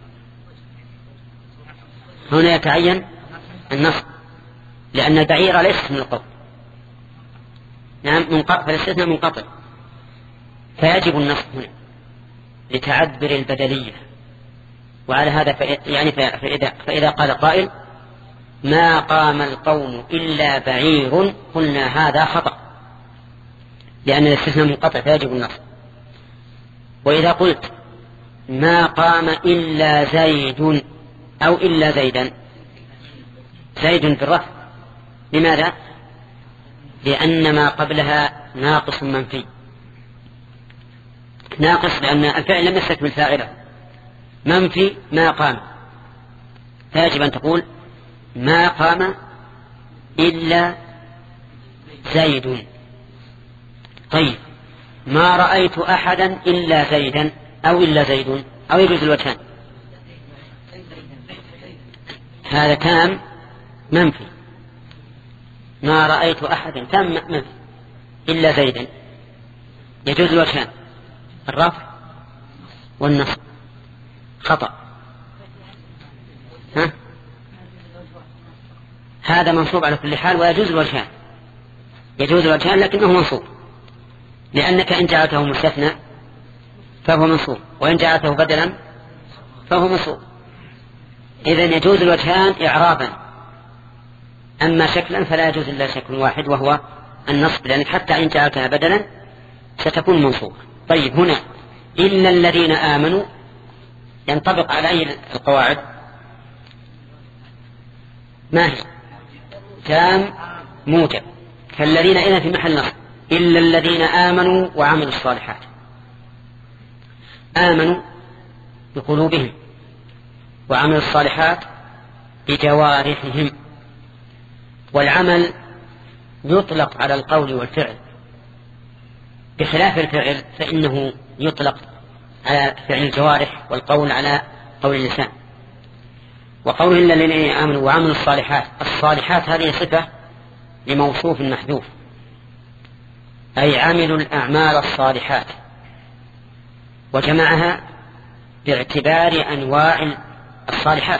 هنا يتعين النصب لأن البعير ليس من القوم، نعم منقطع، فالاستثناء منقطع، فيجب النصب هنا لتعبر البدلية. وعلى هذا يعني فإذا, فإذا قال قائل ما قام القوم إلا بعير قلنا هذا خطأ لأن الاستثناء منقطع فيجب النصب. وإذا قلت ما قام إلا زيد أو إلا زيدا، زيد بالرفع. لماذا؟ لأن ما قبلها ناقص منفي، ناقص لأن الفعل لم يستكمل فاعله، منفي ما قام، فيجب أن تقول ما قام إلا زيد. طيب ما رأيت أحدا إلا زيدا أو إلا زيد، أو يجوز الوجهان، هذا تام منفي. ما رأيت أحدا تام منفي إلا زيدا، يجوز الوجهان: الرفع والنصب. خطأ. ها؟ هذا منصوب على كل حال ويجوز الوجهان، يجوز الوجهان لكنه منصوب، لأنك إن جعلته مستثنى فهو منصوب، وإن جعلته بدلا فهو منصوب. إذن يجوز الوجهان إعرابا، أما شكلا فلا يجوز إلا شكل واحد وهو النصب، لأنك حتى إن جعلتها بدلا ستكون منصوبة. طيب هنا إلا الذين آمنوا ينطبق على أي القواعد؟ ما هي؟ تام موجب، فالذين إذن في محل نصب، إلا الذين آمنوا وعملوا الصالحات. آمنوا بقلوبهم وعملوا الصالحات بجوارحهم. والعمل يطلق على القول والفعل، بخلاف الفعل فإنه يطلق على فعل الجوارح والقول على قول اللسان. وقوله إلا الذين آمنوا وعملوا الصالحات، الصالحات هذه صفة لموصوف محذوف، أي عملوا الأعمال الصالحات، وجمعها باعتبار أنواع الصالحات: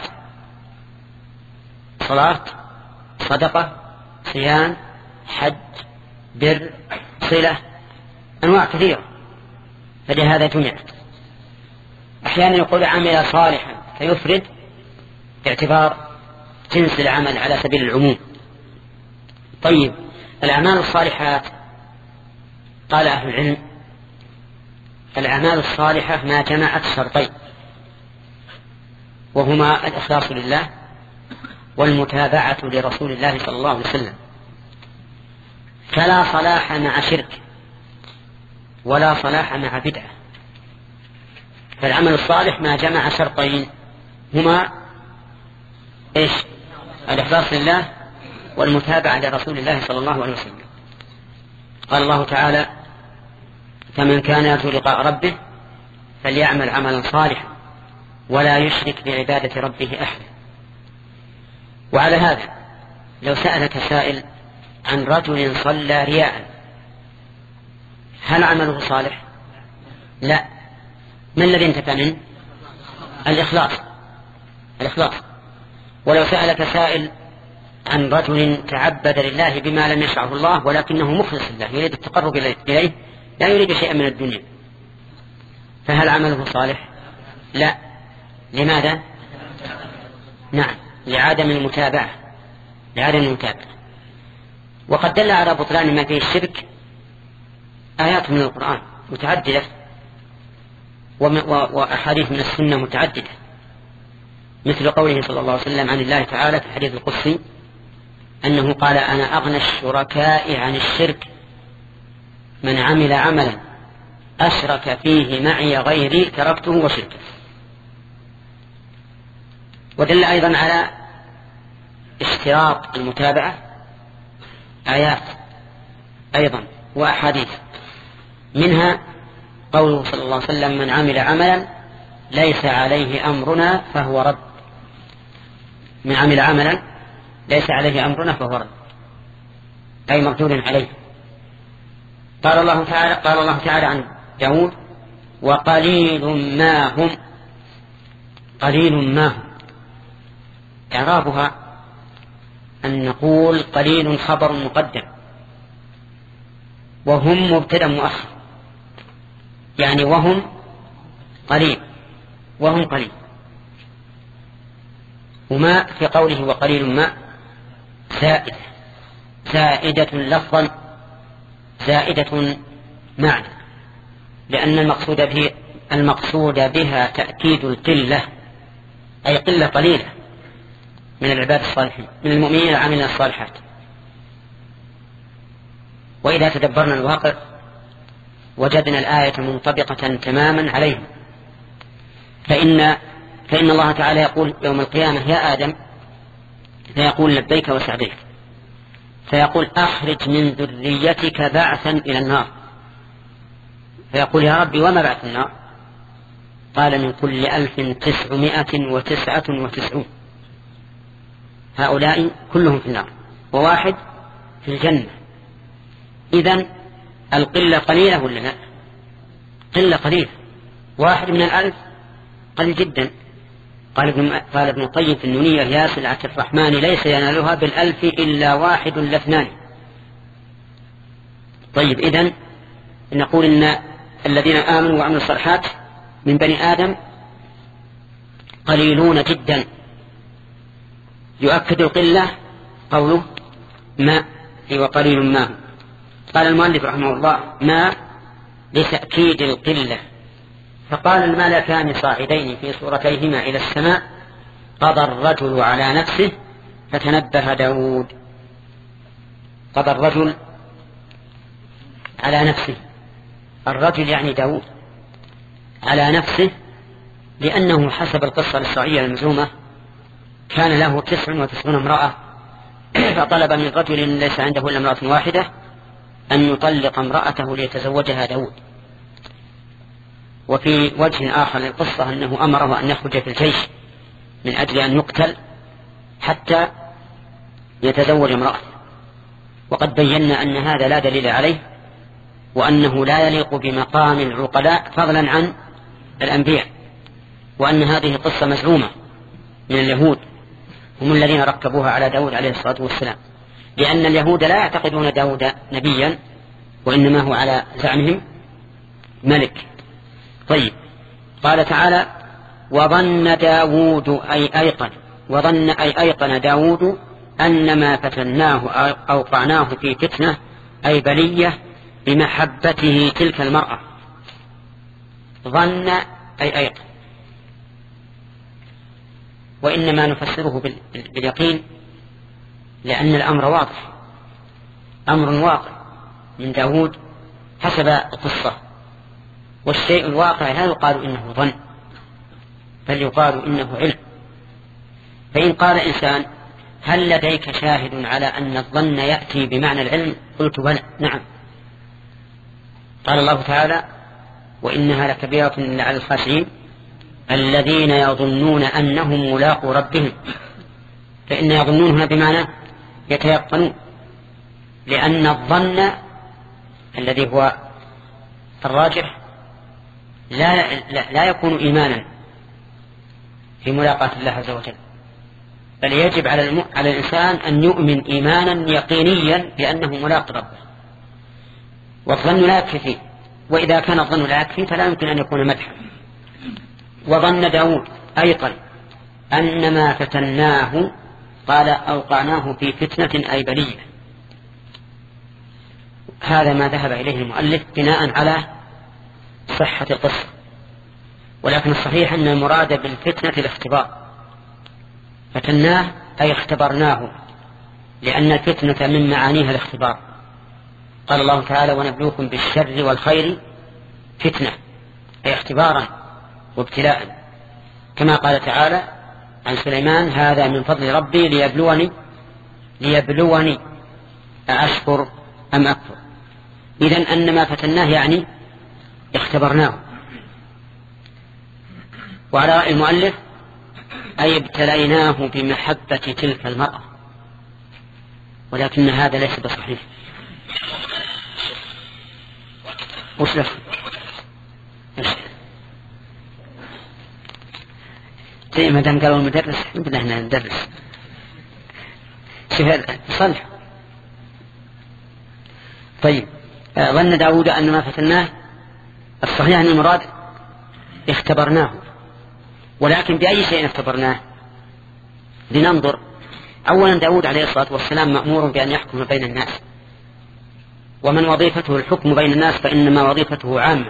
صلاة، صدقة، صيام، حج، بر، صلة، أنواع كثيرة، فلهذا جمعت. أحيانا يقول عمل صالحا فيفرد باعتبار جنس العمل على سبيل العموم. طيب الأعمال الصالحات، قال أهل العلم الأعمال الصالحة ما جمعت شرطين، وهما الإخلاص لله والمتابعة لرسول الله صلى الله عليه وسلم. فلا صلاح مع شرك ولا صلاح مع بدعة، فالعمل الصالح ما جمع شرطين هما إيش؟ الإخلاص لله والمتابعة لرسول الله صلى الله عليه وسلم. قال الله تعالى: فمن كان يرجو لقاء ربه فليعمل عملا صالحا ولا يشرك بعبادة ربه أحدا. وعلى هذا لو سألك سائل عن رجل صلى رياء هل عمله صالح؟ لا. ما الذي انتفى منه؟ الإخلاص. الإخلاص. ولو سألك سائل عن رجل تعبد لله بما لم يشرعه الله ولكنه مخلص لله يريد التقرب إليه لا يريد شيئا من الدنيا فهل عمله صالح؟ لا. لماذا؟ نعم، لعدم المتابعة. لعدم المتابعة. وقد دل على بطلان ما فيه الشرك آيات من القرآن متعددة وأحاديث من السنة متعددة، مثل قوله صلى الله عليه وسلم عن الله تعالى في الحديث القدسي أنه قال: أنا أغنى الشركاء عن الشرك، من عمل عملا أشرك فيه معي غيري تركته وشركه. ودل أيضا على اشتراط المتابعة آيات أيضا وأحاديث، منها قوله صلى الله عليه وسلم: من عمل عملا ليس عليه أمرنا فهو رد. من عمل عملا ليس عليه أمرنا فهو رد، أي مردود عليه. قال الله تعالى قال الله تعالى عن داود: وقليل ما هم. قليل ما هم إعرابها أن نقول قليل خبر مقدم وهم مبتدأ مؤخر، يعني وهم قليل وهم قليل. وما في قوله وقليل ما زائدة زائدة لفظا زائدة معنى، لأن المقصود به المقصود بها تأكيد القلة، أي قلة قليلة من العباد الصالحين من المؤمنين العاملين الصالحات. وإذا تدبرنا الواقع وجدنا الآية منطبقة تماما عليهم، فإن فإن الله تعالى يقول يوم القيامة: يا آدم، فيقول: لبيك وسعديك، فيقول: أخرج من ذريتك بعثا إلى النار، فيقول: يا ربي وما بعث النار؟ قال: من كل ألف تسعمائة وتسعة وتسعون، هؤلاء كلهم في النار وواحد في الجنة. إذن القلة قليلة ولا لا؟ قلة قليلة، واحد من الألف قليل جدا. قال ابن, قال ابن القيم في النونية: يا سلعة الرحمن ليس ينالها بالألف إلا واحد لاثنان. طيب، إذن نقول إن الذين آمنوا وعملوا الصالحات من بني آدم قليلون جدا. يؤكد القلة قوله ما وقليل ما. قال المؤلف رحمه الله: ما لتأكيد القلة. فقال الملكان صاعدين في صورتيهما إلى السماء: قضى الرجل على نفسه فتنبه داود. قضى الرجل على نفسه، الرجل يعني داود، على نفسه، لأنه حسب القصة الإسرائيلية المزعومة كان له تسع وتسعون امرأة، فطلب من رجل ليس عنده إلا امرأة واحدة أن يطلق امرأته ليتزوجها داود. وفي وجه آخر للقصة أنه أمره أن يخرج في الجيش من أجل أن يقتل حتى يتزوج امرأته. وقد بينا أن هذا لا دليل عليه، وأنه لا يليق بمقام العقلاء فضلا عن الأنبياء، وأن هذه قصة مزعومة من اليهود، هم الذين ركبوها على داود عليه الصلاة والسلام، لأن اليهود لا يعتقدون داود نبيا، وإنما هو على زعمهم ملك. طيب، قال تعالى: وظن داود أي أيقن وظن أي أيقن داود أنما فتناه أوقعناه في فتنة أي بلية بمحبته تلك المرأة. ظن أي أيقن، وإنما نفسره باليقين لأن الأمر واضح، أمر واقع من داود حسب القصة، والشيء الواقع لا يقال إنه ظن، بل يقال إنه علم. فإن قال إنسان هل لديك شاهد على أن الظن يأتي بمعنى العلم؟ قلت بلى، نعم. قال الله تعالى وإنها لكبيرة إلا على الخاشعين الذين يظنون أنهم ملاقو ربهم. فإن يظنون هنا بمعنى يتيقنون، لأن الظن الذي هو الراجح لا, لا, لا يكون إيمانا في ملاقاة الله عز وجل، بل يجب على, الم... على الإنسان أن يؤمن إيمانا يقينيا بأنه ملاق ربه، والظن لا يكفي فيه. وإذا كان الظن لا يكفي فلا يمكن أن يكون مدحا. وظن داود أيضا أن ما فتناه قال أوقعناه في فتنة أي بلية. هذا ما ذهب إليه المؤلف بناء على صحة القصة، ولكن الصحيح أن المراد بالفتنة الاختبار. فتناه أي اختبرناه، لأن الفتنة من معانيها الاختبار. قال الله تعالى ونبلوكم بالشر والخير فتنة، أي اختبارا وابتلاء، كما قال تعالى عن سليمان هذا من فضل ربي ليبلوني ليبلوني أأشكر أم أكفر. إذن أن ما فتناه يعني اختبرناه. وعلى رأي المؤلف أي ابتليناه بمحبة تلك المرأة، ولكن هذا ليس بصحيح. وش لك زي ما دام قالوا المدرس بدنا احنا ندرس. شوف صلح. طيب ظن داود أن ما فتناه، الصحيح أن المراد اختبرناه. ولكن بأي شيء اختبرناه؟ لننظر. أولا داود عليه الصلاة والسلام مأمور بأن يحكم بين الناس، ومن وظيفته الحكم بين الناس فإنما وظيفته عامة،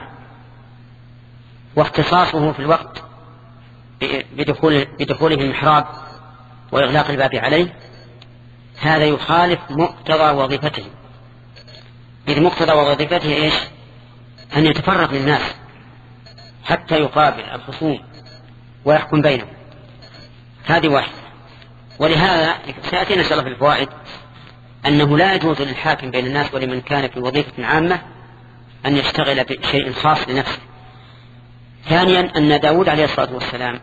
واختصاصه في الوقت بدخول بدخوله المحراب وإغلاق الباب عليه هذا يخالف مقتضى وظيفته. إذ مقتضى وظيفته إيش؟ أن يتفرغ للناس حتى يقابل الخصوم ويحكم بينهم. هذه واحدة. ولهذا سيأتينا إن شاء الله في الفوائد أنه لا يجوز للحاكم بين الناس ولمن كان في وظيفة عامة أن يشتغل بشيء خاص لنفسه. ثانيا أن داود عليه الصلاة والسلام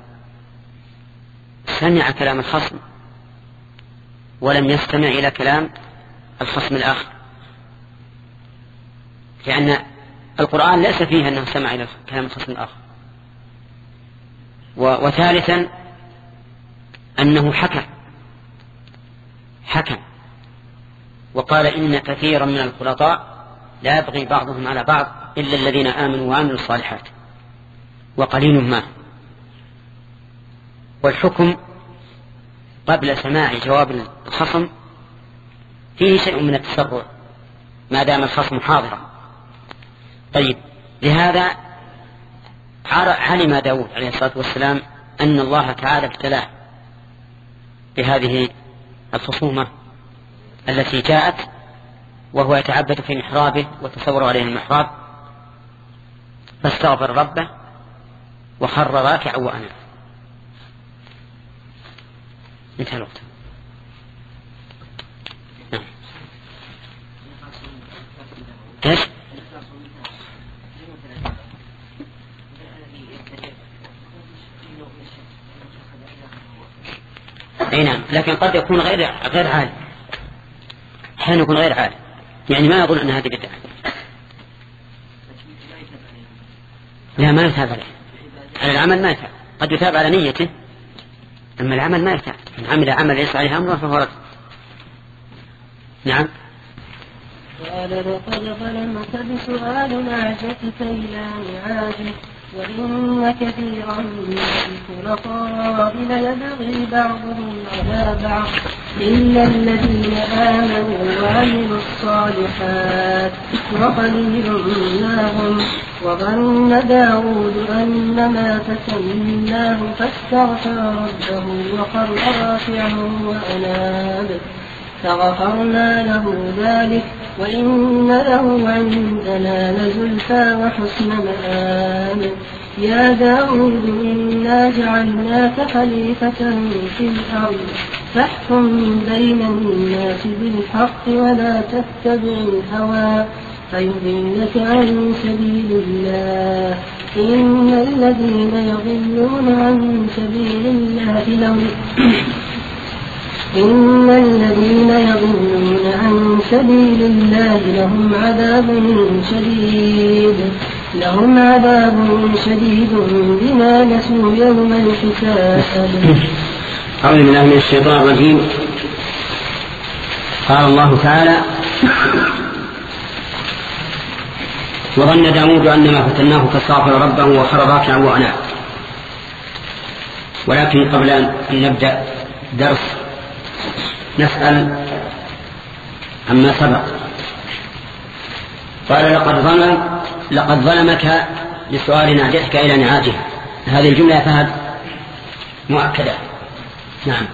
سمع كلام الخصم ولم يستمع إلى كلام الخصم الآخر، لأن القرآن ليس فيه أنه سمع إلى كلام الخصم الآخر. وثالثا أنه حكم حكم وقال إن كثيرا من الخلطاء لا يبغي بعضهم على بعض إلا الذين آمنوا وعملوا الصالحات وقليل ما. والحكم قبل سماع جواب الخصم فيه شيء من التسرع ما دام الخصم حاضرا. طيب لهذا علم داود عليه الصلاة والسلام أن الله تعالى ابتلاه بهذه الخصومة التي جاءت وهو يتعبد في محرابه وتصور عليه المحراب، فاستغفر ربه وخر راكعا وأناب. انتهى الوقت. نعم. ايش؟ اي نعم، لكن قد يكون غير غير عالم، احيانا يكون غير عالم، يعني ما يظن ان هذه بدعة. لا ما يتاب عليه، على العمل ما يتاب، قد يتاب على نيته اما العمل ما يتاب. من عمل عمل ليس عليه امره فهو رد. نعم. قال لقد ظلمك بسؤال نعجتك إلى نعاجه وإن كثيرا من الخلطاء ليبغي بعضهم على بعض إلا الذين آمنوا وعملوا الصالحات وقليل ما هم. وظن داود أنما فتناه فاستغفر ربه وخر راكعا وأناب فغفرنا له ذلك وإن له عندنا لزلفى وحسن مآب. يا داود إنا جعلناك خليفة في الأرض فاحكم بين الناس بالحق ولا تتبع الهوى فيضلك عن سبيل الله إن الذين يضلون عن سبيل الله لهم إن الذين يضلون عن سبيل الله لهم عذاب شديد لهم عذاب شديد بما نسوا يوم الحساب. أعوذ بالله من الشيطان الرجيم. قال الله تعالى: وظن داود أنما فتناه فاستغفر ربه وخر راكعا وأناب. ولكن قبل أن نبدأ درس نسأل عما سبق. قال: لقد ظلم لقد ظلمك لسؤال نعجتك إلى نعاجها. هذه الجملة فهد مؤكدة. نعم.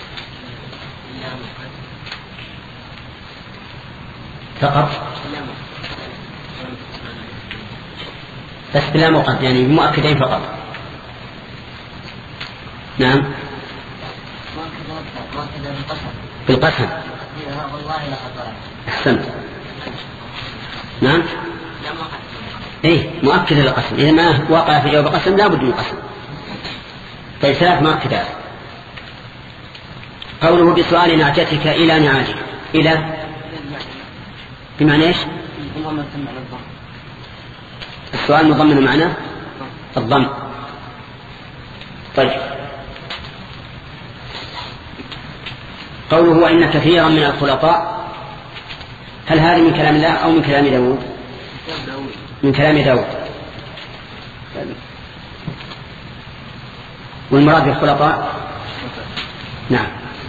فقط بس بلا مقد، يعني مؤكدين فقط. نعم. بالقسم. أحسنت. نعم. إيه مؤكد للقسم، إذا ما وقع في جواب قسم لا بد من قسم. طيب ثلاث مؤكدات. قوله بسؤال نعجتك إلى نعاجك، إلى بمعنى إيش؟ السؤال مضمن معنى الضم. طيب قوله وإن كثيرا من الخلطاء، هل هذه من كلام الله أو من كلام داود؟ من كلام داود. والمراد بالخلطاء نعم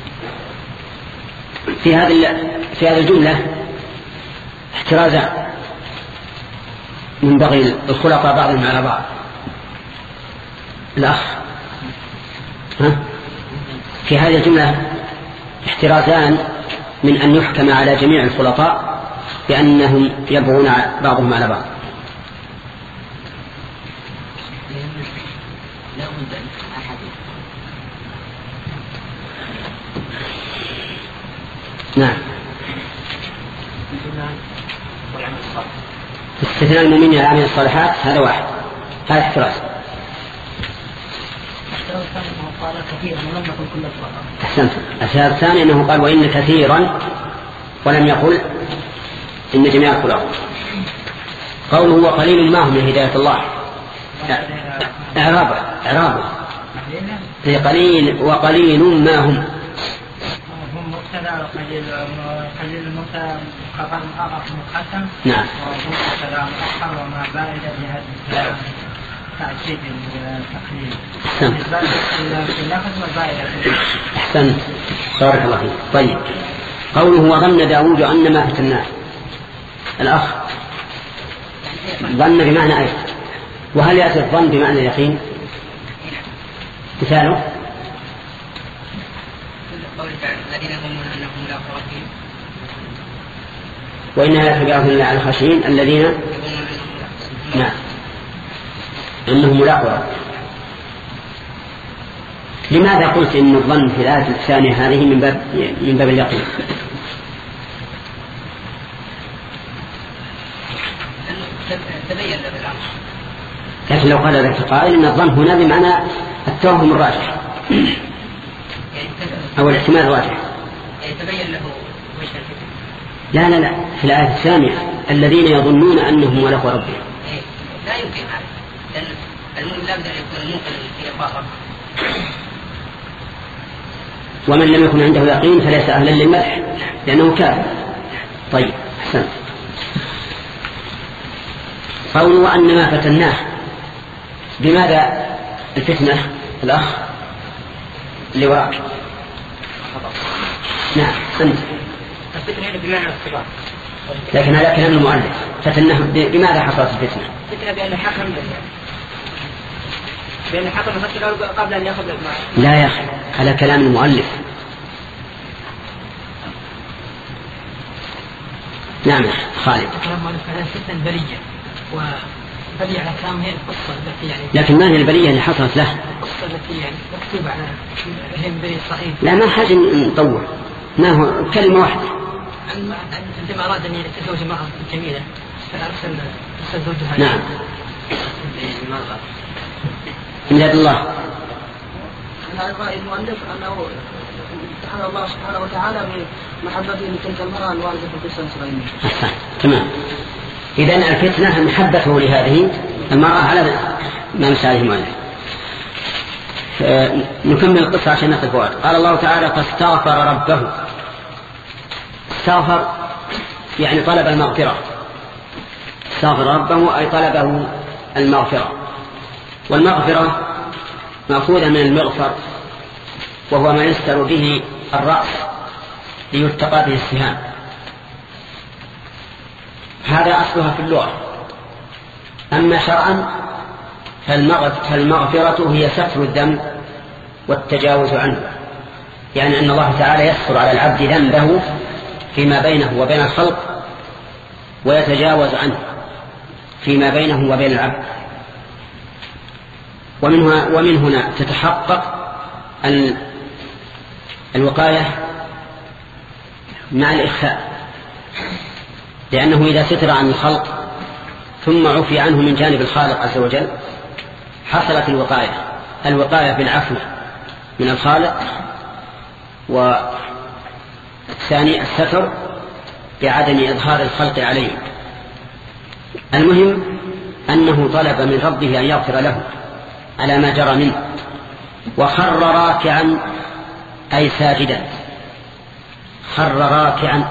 في هذه في هذه الجملة احترازا من بغي الخلطاء بعضهم على بعض. الأخ ها؟ في هذه الجملة احترازان من أن يحكم على جميع الخلطاء بأنهم يبغون بعضهم على بعض. نعم. استثناء المؤمنين العاملين الصالحات هذا واحد، هذا احتراز. أحسنت. الشهادة الثانية أنه قال وإن كثيرا ولم يقل إن جميع الخلق. قوله وقليل ما هم من هداية الله، إعرابه إعرابه في قليل وقليل ما هم. هم مبتدا وقليل قليل المبتدا خبر مقدم. نعم. ومبتدا مؤخر وما بعد بهذا الكلام تأكيد التقليل. أحسنت. في اللفظ والباقي. أحسنت. بارك الله فيك. طيب قوله وظن داود أن ما فتناه، الأخ ظن بمعنى أيضا، وهل يأتي الظن بمعنى اليقين؟ مثاله وإنها لكبيرة إلا على الخاشعين الذين نعم أنهم ملاقوا. لماذا قلت إن الظن في الآية الثانية هذه من باب من باب اليقين؟ لكن لو قال ذلك قائل إن الظن هنا بمعنى التوهم الراجح أو الاحتمال الراجح. يتبين له وجه الفتنة. لا لا لا في الآية الثانية الذين يظنون أنهم ملاقوا ربهم. لا يمكن هذا، لأن المؤمن لا بد أن يكون موقنا في لقاء ربه. ومن لم يكن عنده يقين فليس أهلا للمدح لأنه كافر. طيب أحسن. قوله أن ما فتناه، بماذا الفتنة الأخ اللي وراك؟ نعم أنت. الفتنة هنا بمعنى الاختبار. لكن هذا كلام المؤلف. فتناه بماذا حصلت الفتنة؟ الفتنة بأن حكم بأن حكم فتنة قبل أن يأخذ الإجماع. لا يا أخي على كلام المؤلف. نعم خالد. كلام المؤلف هذا فتنة برية و البلية على كلام هي القصة التي يعني لكن ما هي البلية اللي حصلت له؟ القصة التي يعني مكتوبة على هم بني إسرائيل. لا ما حاجة نطور، ما هو كلمة واحدة. عندما أراد أن يتزوج امرأة جميلة فأرسل أرسل زوجها. نعم. من يد الله. أنا رأي المؤلف أنه سبحان الله سبحانه وتعالى بمحبته لتلك المرأة الواردة في قصة إسرائيل. تمام. إذن الفتنة محبته لهذه المرأة على ما مشى عليه المؤلف. نكمل القصة عشان نقف وقت. قال الله تعالى فاستغفر ربه. استغفر يعني طلب المغفرة. استغفر ربه أي طلبه المغفرة، والمغفرة مأخوذة من المغفر وهو ما يستر به الرأس ليتقى به السهام. هذا أصلها في اللغة. أما شرعا فالمغفرة هي ستر الذنب والتجاوز عنه، يعني أن الله تعالى يستر على العبد ذنبه فيما بينه وبين الخلق ويتجاوز عنه فيما بينه وبين العبد. ومن ومن هنا تتحقق الوقاية مع الإخفاء، لأنه إذا ستر عن الخلق ثم عفي عنه من جانب الخالق عز وجل حصلت الوقاية الوقاية بالعفو من الخالق، والثاني الستر بعدم إظهار الخلق عليه. المهم أنه طلب من ربه أن يغفر له على ما جرى منه، وخر راكعا أي ساجدا. خر راكعا،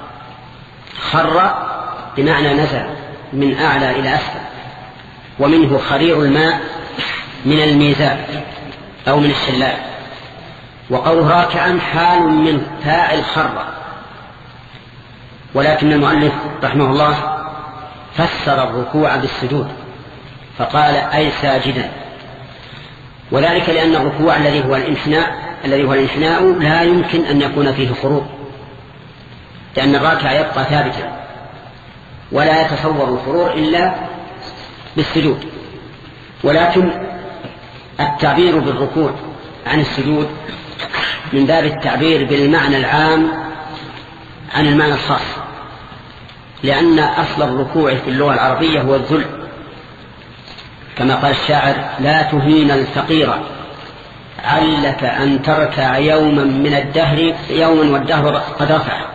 خر بمعنى نزل من أعلى إلى أسفل، ومنه خرير الماء من الميزاب أو من الشلال. وقوله راكعا حال من فاعل خر، ولكن المؤلف رحمه الله فسر الركوع بالسجود فقال أي ساجدا، وذلك لأن الركوع الذي هو الانحناء الذي هو الانحناء لا يمكن أن يكون فيه خروج، لأن الراكع يبقى ثابتا ولا يتصور الخروج إلا بالسجود. ولكن التعبير بالركوع عن السجود من باب التعبير بالمعنى العام عن المعنى الخاص، لأن أصل الركوع في اللغة العربية هو الذل، كما قال الشاعر لا تهين الفقير علك أن تركع يوما من الدهر يوما والدهر قد رفع.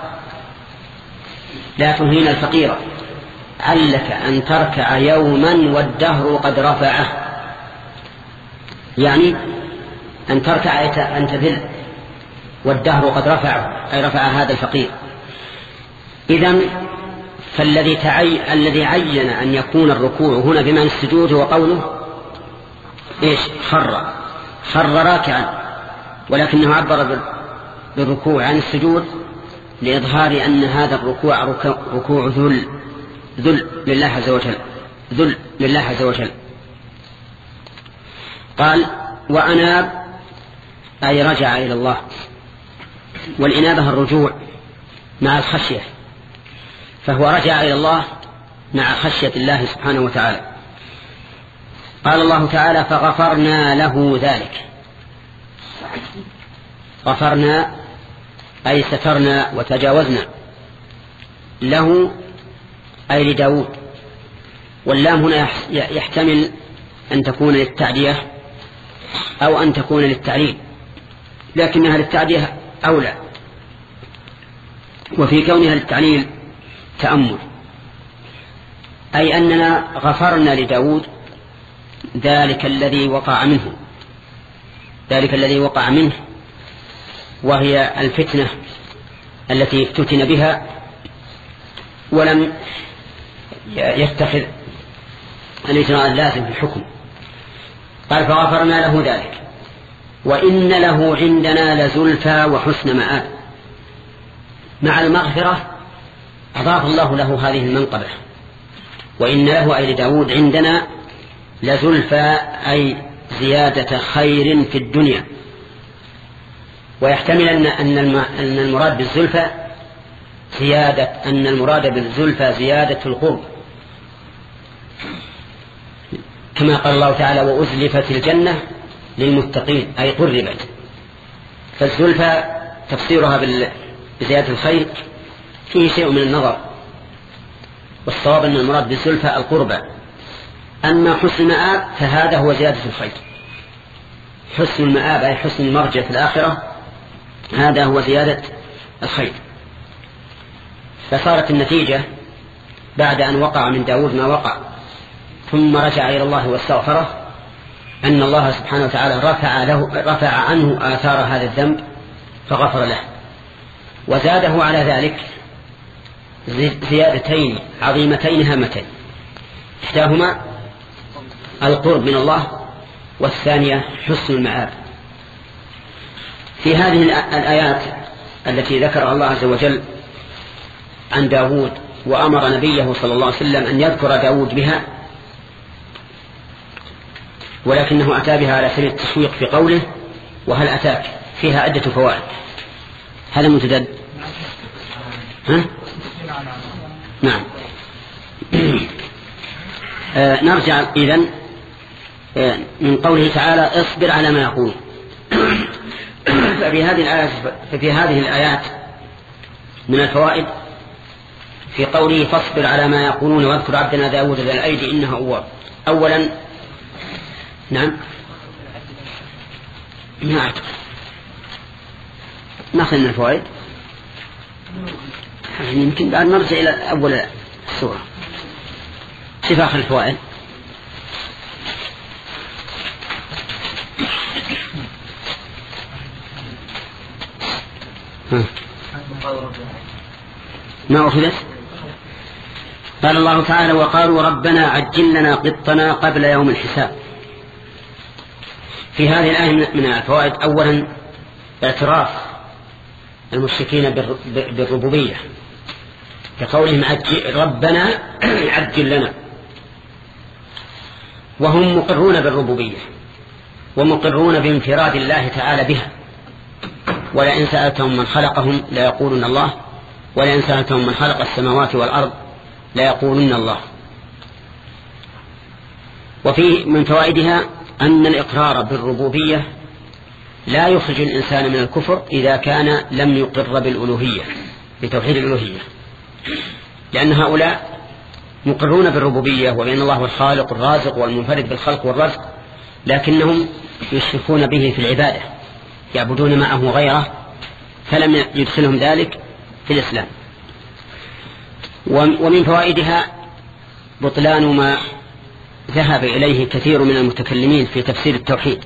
لا تهين الفقير علك أن تركع يوما والدهر قد رفعه، يعني أن تركع أن تذل والدهر قد رفعه أي رفع هذا الفقير. إذن فالذي تعي... الذي عين أن يكون الركوع هنا بمعنى السجود هو قوله إيش؟ خر خر راكعا، ولكنه عبر بالركوع عن السجود لإظهار أن هذا الركوع ركوع ذل ذل لله عز وجل ذل لله عز وجل. قال وأناب أي رجع إلى الله، والإنابة الرجوع مع الخشية، فهو رجع إلى الله مع خشية الله سبحانه وتعالى. قال الله تعالى فغفرنا له ذلك. غفرنا أي سترنا وتجاوزنا له أي لداود، واللام هنا يحتمل أن تكون للتعدية أو أن تكون للتعليل، لكنها للتعدية أولى، وفي كونها للتعليل تأمل، أي أننا غفرنا لداود ذلك الذي وقع منه ذلك الذي وقع منه وهي الفتنة التي افتتن بها ولم يتخذ الإجراء اللازم في الحكم. قال فغفرنا له ذلك وإن له عندنا لزلفى وحسن مآب. مع المغفرة أضاف الله له هذه المنقبة، وإن له أي لداود عندنا لزلفى أي زيادة خير في الدنيا. ويحتمل أن أن المراد بالزلفى زيادة أن المراد بالزلفى زيادة القرب، كما قال الله تعالى وأزلفت الجنة للمتقين أي قربت. فالزلفى تفسيرها بزيادة الخير فيه شيء من النظر، والصواب أن المراد بالزلفى القربة. أما حسن المآب فهذا هو زيادة الخير. حسن المآب أي حسن المرجع في الآخرة، هذا هو زيادة الخير. فصارت النتيجة بعد أن وقع من داود ما وقع ثم رجع إلى الله واستغفره أن الله سبحانه وتعالى رفع, له رفع عنه آثار هذا الذنب فغفر له، وزاده على ذلك زيادتين عظيمتين هامتين، إحداهما القرب من الله، والثانية حسن المآب. في هذه الآيات التي ذكر الله عز وجل عن داود وأمر نبيه صلى الله عليه وسلم أن يذكر داود بها، ولكنه أتى بها على سبيل التشويق في قوله وهل أتاك، فيها عدة فوائد. هذا متدد. ها؟ نعم. آه نرجع إذن آه من قوله تعالى اصبر على ما يقول. ففي هذه الآيات ففي هذه الآيات من الفوائد في قوله فاصبر على ما يقولون واذكر عبدنا داود ذا الأيدي إنه أواب. أولا نعم ما أعتقد ما خلنا الفوائد، يعني يمكن بعد نرجع إلى أول السورة. كيف آخر الفوائد؟ ها. ما أخذت؟ قال الله تعالى وقالوا ربنا عجل لنا قطنا قبل يوم الحساب. في هذه الآية من الفوائد أولا اعتراف المشركين بالربوبية كقولهم عجل ربنا عجل لنا، وهم مقرون بالربوبية ومقرون بانفراد الله تعالى بها. ولئن سألتهم من خلقهم ليقولن الله ولئن سألتهم من خلق السماوات والأرض ليقولن الله. وفي من فوائدها أن الإقرار بالربوبية لا يخرج الإنسان من الكفر إذا كان لم يقر بالألوهية بتوحيد الألوهية، لأن هؤلاء مقرون بالربوبية وبأن الله هو الخالق الرازق والمنفرد بالخلق والرزق، لكنهم يشركون به في العبادة، يعبدون معه غيره، فلم يدخلهم ذلك في الإسلام. ومن فوائدها بطلان ما ذهب إليه كثير من المتكلمين في تفسير التوحيد،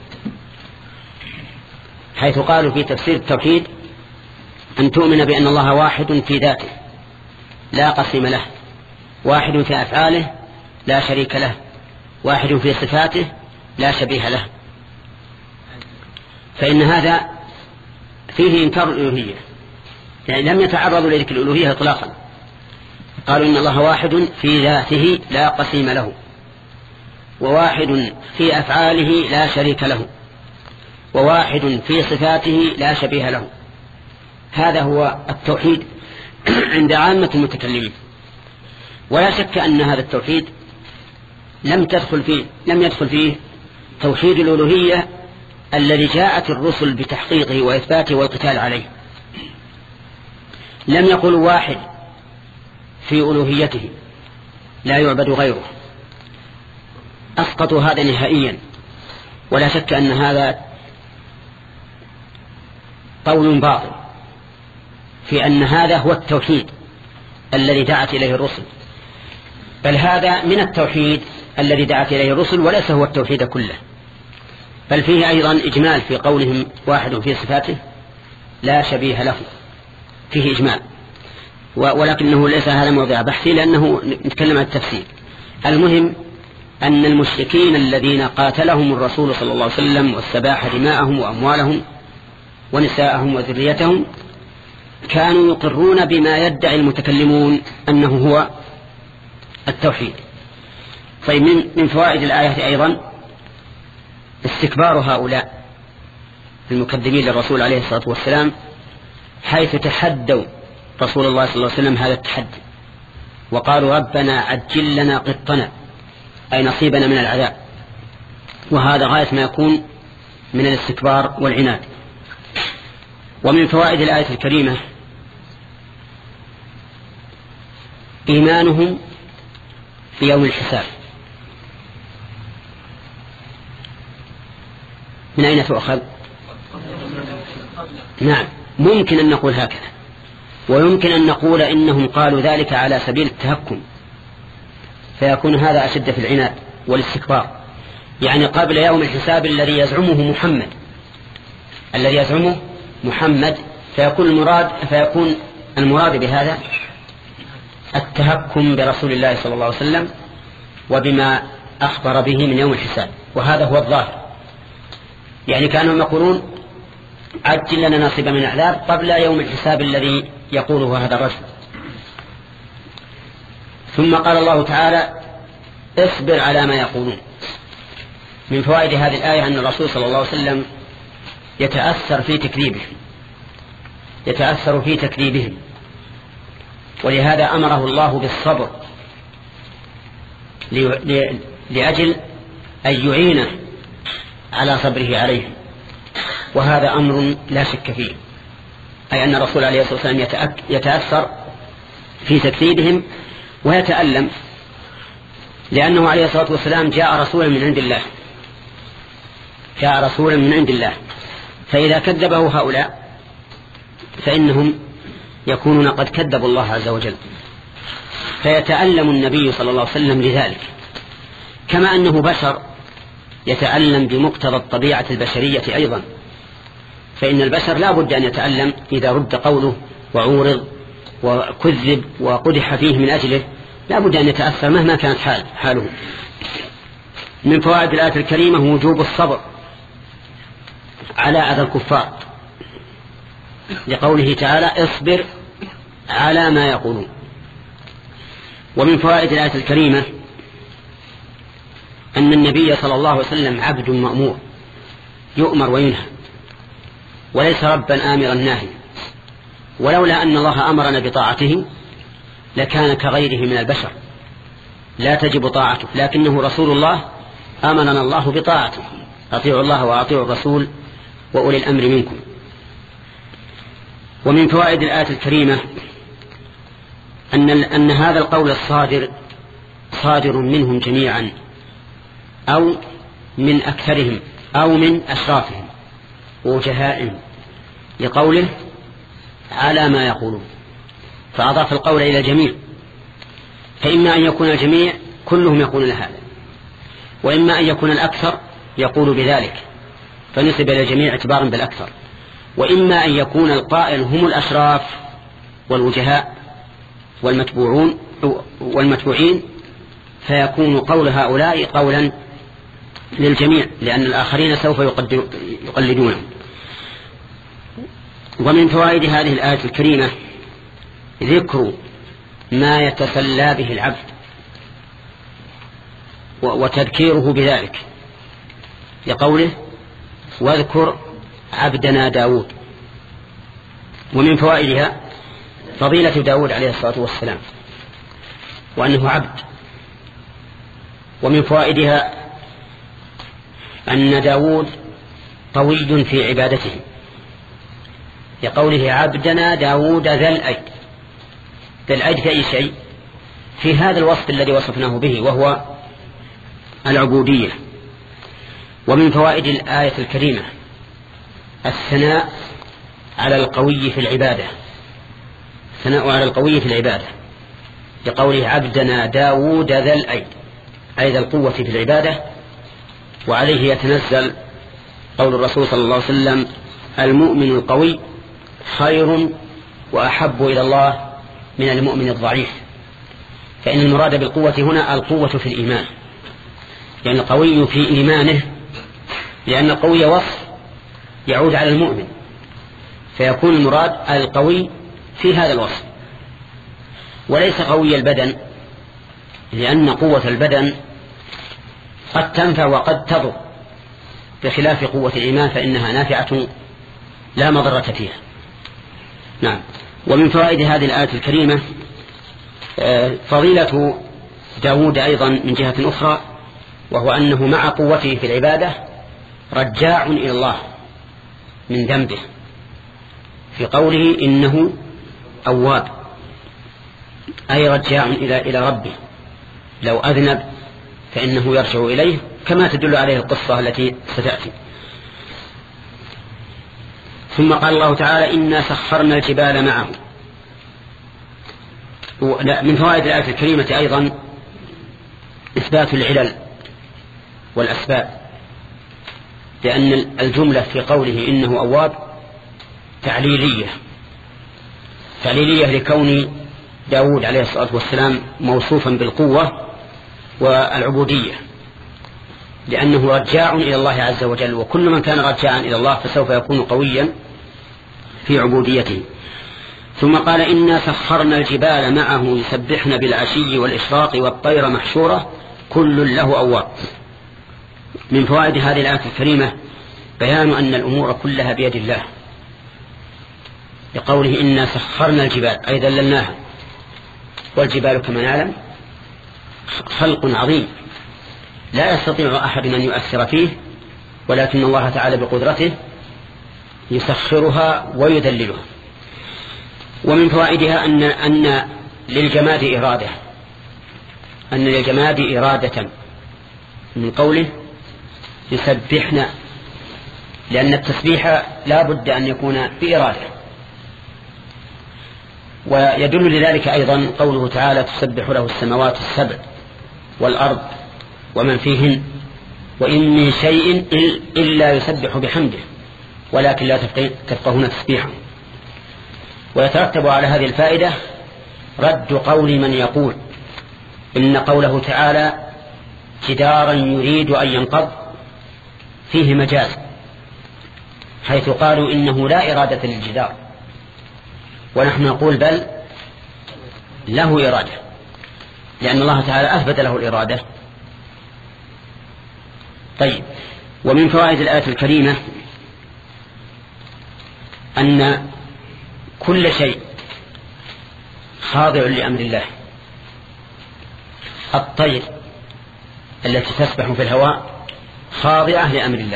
حيث قالوا في تفسير التوحيد أن تؤمن بأن الله واحد في ذاته لا قسم له، واحد في أفعاله لا شريك له، واحد في صفاته لا شبيه له. فإن هذا فيه إنكار الألوهية، يعني لم يتعرضوا لذلك الألوهية إطلاقا. قالوا إن الله واحد في ذاته لا قسيم له، وواحد في أفعاله لا شريك له، وواحد في صفاته لا شبيه له. هذا هو التوحيد عند عامة المتكلمين. ولا شك أن هذا التوحيد لم تدخل فيه لم يدخل فيه توحيد الألوهية الذي جاءت الرسل بتحقيقه وإثباته والقتال عليه. لم يقل واحد في ألوهيته لا يعبد غيره، أسقطوا هذا نهائيا. ولا شك أن هذا قول باطل في أن هذا هو التوحيد الذي دعت إليه الرسل، بل هذا من التوحيد الذي دعت إليه الرسل وليس هو التوحيد كله، بل فيه أيضا إجمال في قولهم واحد في صفاته لا شبيه له، فيه إجمال، ولكنه ليس هذا موضع بحثي لأنه نتكلم عن التفسير. المهم أن المشركين الذين قاتلهم الرسول صلى الله عليه وسلم واستباح دماءهم وأموالهم ونساءهم وذريتهم كانوا يقرون بما يدعي المتكلمون أنه هو التوحيد. طيب من, من فوائد الآية أيضا استكبار هؤلاء المكذبين للرسول عليه الصلاة والسلام، حيث تحدوا رسول الله صلى الله عليه وسلم هذا التحدي وقالوا ربنا عجل لنا قطنا أي نصيبنا من العذاب. وهذا غاية ما يكون من الاستكبار والعناد. ومن فوائد الآية الكريمة إيمانهم بيوم الحساب. من أين تؤخذ؟ نعم، ممكن أن نقول هكذا، ويمكن أن نقول إنهم قالوا ذلك على سبيل التهكم، فيكون هذا أشد في العناد والاستكبار، يعني قبل يوم الحساب الذي يزعمه محمد الذي يزعمه محمد فيكون المراد فيكون المراد بهذا التهكم برسول الله صلى الله عليه وسلم وبما أخبر به من يوم الحساب، وهذا هو الظاهر. يعني كانوا يقولون عجل لنا نصيب من العذاب قبل يوم الحساب الذي يقوله هذا الرجل. ثم قال الله تعالى اصبر على ما يقولون. من فوائد هذه الآية أن الرسول صلى الله عليه وسلم يتأثر في تكذيبهم يتأثر في تكذيبهم ولهذا أمره الله بالصبر لأجل أن يعينه على صبره عليهم، وهذا أمر لا شك فيه، أي أن الرسول عليه الصلاة والسلام يتأثر في تكذيبهم ويتألم، لأنه عليه الصلاة والسلام جاء رسولا من عند الله جاء رسولا من عند الله فإذا كذبه هؤلاء فإنهم يكونون قد كذبوا الله عز وجل، فيتألم النبي صلى الله عليه وسلم لذلك، كما أنه بشر يتألم بمقتضى الطبيعة البشرية أيضا، فإن البشر لا بد أن يتألم إذا رد قوله وعورض وكذب وقدح فيه من أجله، لا بد أن يتأثر مهما كانت حال حاله. من فوائد الآية الكريمة وجوب الصبر على أذى الكفار، لقوله تعالى اصبر على ما يقولون. ومن فوائد الآية الكريمة أن النبي صلى الله عليه وسلم عبد مأمور يؤمر وينهى، وليس ربا آمرا ناهي، ولولا أن الله أمرنا بطاعته لكان كغيره من البشر لا تجب طاعته، لكنه رسول الله أمرنا الله بطاعته، أطيعوا الله وأطيعوا الرسول وأولي الأمر منكم. ومن فوائد الآية الكريمة أن, أن هذا القول الصادر صادر منهم جميعا أو من أكثرهم أو من أشرافهم وجهائهم، لقوله على ما يقولون، فأضاف القول إلى الجميع، فإما أن يكون الجميع كلهم يقولون هذا، وإما أن يكون الأكثر يقول بذلك فنسب إلى الجميع اعتبارا بالأكثر، وإما أن يكون القائل هم الأشراف والوجهاء والمتبوعون والمتبوعين فيكون قول هؤلاء قولا للجميع، لأن الآخرين سوف يقلدونه. ومن فوائد هذه الآية الكريمة ذكر ما يتسلى به العبد وتذكيره بذلك، لقوله واذكر عبدنا داود. ومن فوائدها فضيلة داود عليه الصلاة والسلام وأنه عبد. ومن فوائدها أن داود قوي في عبادته، لقوله عبدنا داود ذا الأيد. ذا الأيد في أي شيء؟ في هذا الوصف الذي وصفناه به وهو العبودية. ومن فوائد الآية الكريمة الثناء على القوي في العبادة الثناء على القوي في العبادة لقوله عبدنا داود ذا الأيد، أي ذا القوة في العبادة، وعليه يتنزل قول الرسول صلى الله عليه وسلم المؤمن القوي خير وأحب إلى الله من المؤمن الضعيف، فإن المراد بالقوة هنا القوة في الإيمان، يعني القوي في إيمانه، لأن القوي وصف يعود على المؤمن، فيكون المراد القوي في هذا الوصف، وليس قوي البدن، لأن قوة البدن قد تنفع وقد تضر، بخلاف قوة الإيمان فإنها نافعة لا مضرة فيها. نعم. ومن فوائد هذه الآية الكريمة فضيلة داود أيضا من جهة أخرى، وهو أنه مع قوته في العبادة رجاع إلى الله من ذنبه في قوله إنه أواب، أي رجاع إلى إلى ربه، لو أذنب فإنه يرجع إليه كما تدل عليه القصة التي ستأتي. ثم قال الله تعالى إنا سخرنا الجبال معه. من فوائد الآية الكريمة أيضا إثبات العلل والأسباب، لأن الجملة في قوله إنه أواب تعليلية تعليلية لكون داود عليه الصلاة والسلام موصوفا بالقوة والعبودية، لأنه رجاع إلى الله عز وجل، وكل من كان رجاعا إلى الله فسوف يكون قويا في عبوديته. ثم قال إنا سخرنا الجبال معه يسبحن بالعشي والإشراق والطير محشورة كل له أواب. من فوائد هذه الآية الكريمة بيان أن الأمور كلها بيد الله، لقوله إنا سخرنا الجبال أي ذللناها، والجبال كما نعلم خلق عظيم لا يستطيع أحد أن يؤثر فيه، ولكن الله تعالى بقدرته يسخرها ويذللها. ومن فوائدها أن, أن للجماد إرادة أن للجماد إرادة من قوله يسبحنا، لأن التسبيح لا بد أن يكون بإرادة. ويدل لذلك أيضا قوله تعالى تسبح له السماوات السبع والأرض ومن فيهن وإن من شيء إلا يسبح بحمده ولكن لا تفقهون تسبيحه. ويترتب على هذه الفائدة رد قول من يقول إن قوله تعالى جدارا يريد أن ينقض فيه مجاز، حيث قالوا إنه لا إرادة للجدار، ونحن نقول بل له إرادة، لأن الله تعالى أثبت له الإرادة. طيب، ومن فوائد الآية الكريمة أن كل شيء خاضع لأمر الله. الطير التي تسبح في الهواء خاضعة لأمر الله،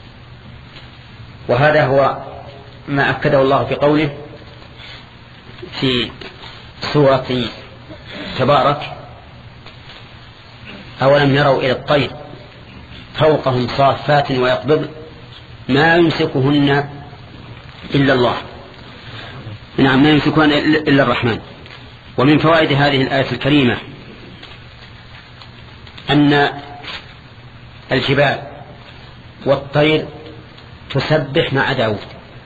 وهذا هو ما أكده الله في قوله في سورة تبارك أولم يروا إلى الطير فوقهم صافات ويقبض ما يمسكهن إلا الله. نعم، ما يمسكهن إلا الرحمن. ومن فوائد هذه الآية الكريمة أن الجبال والطير تسبح مع داود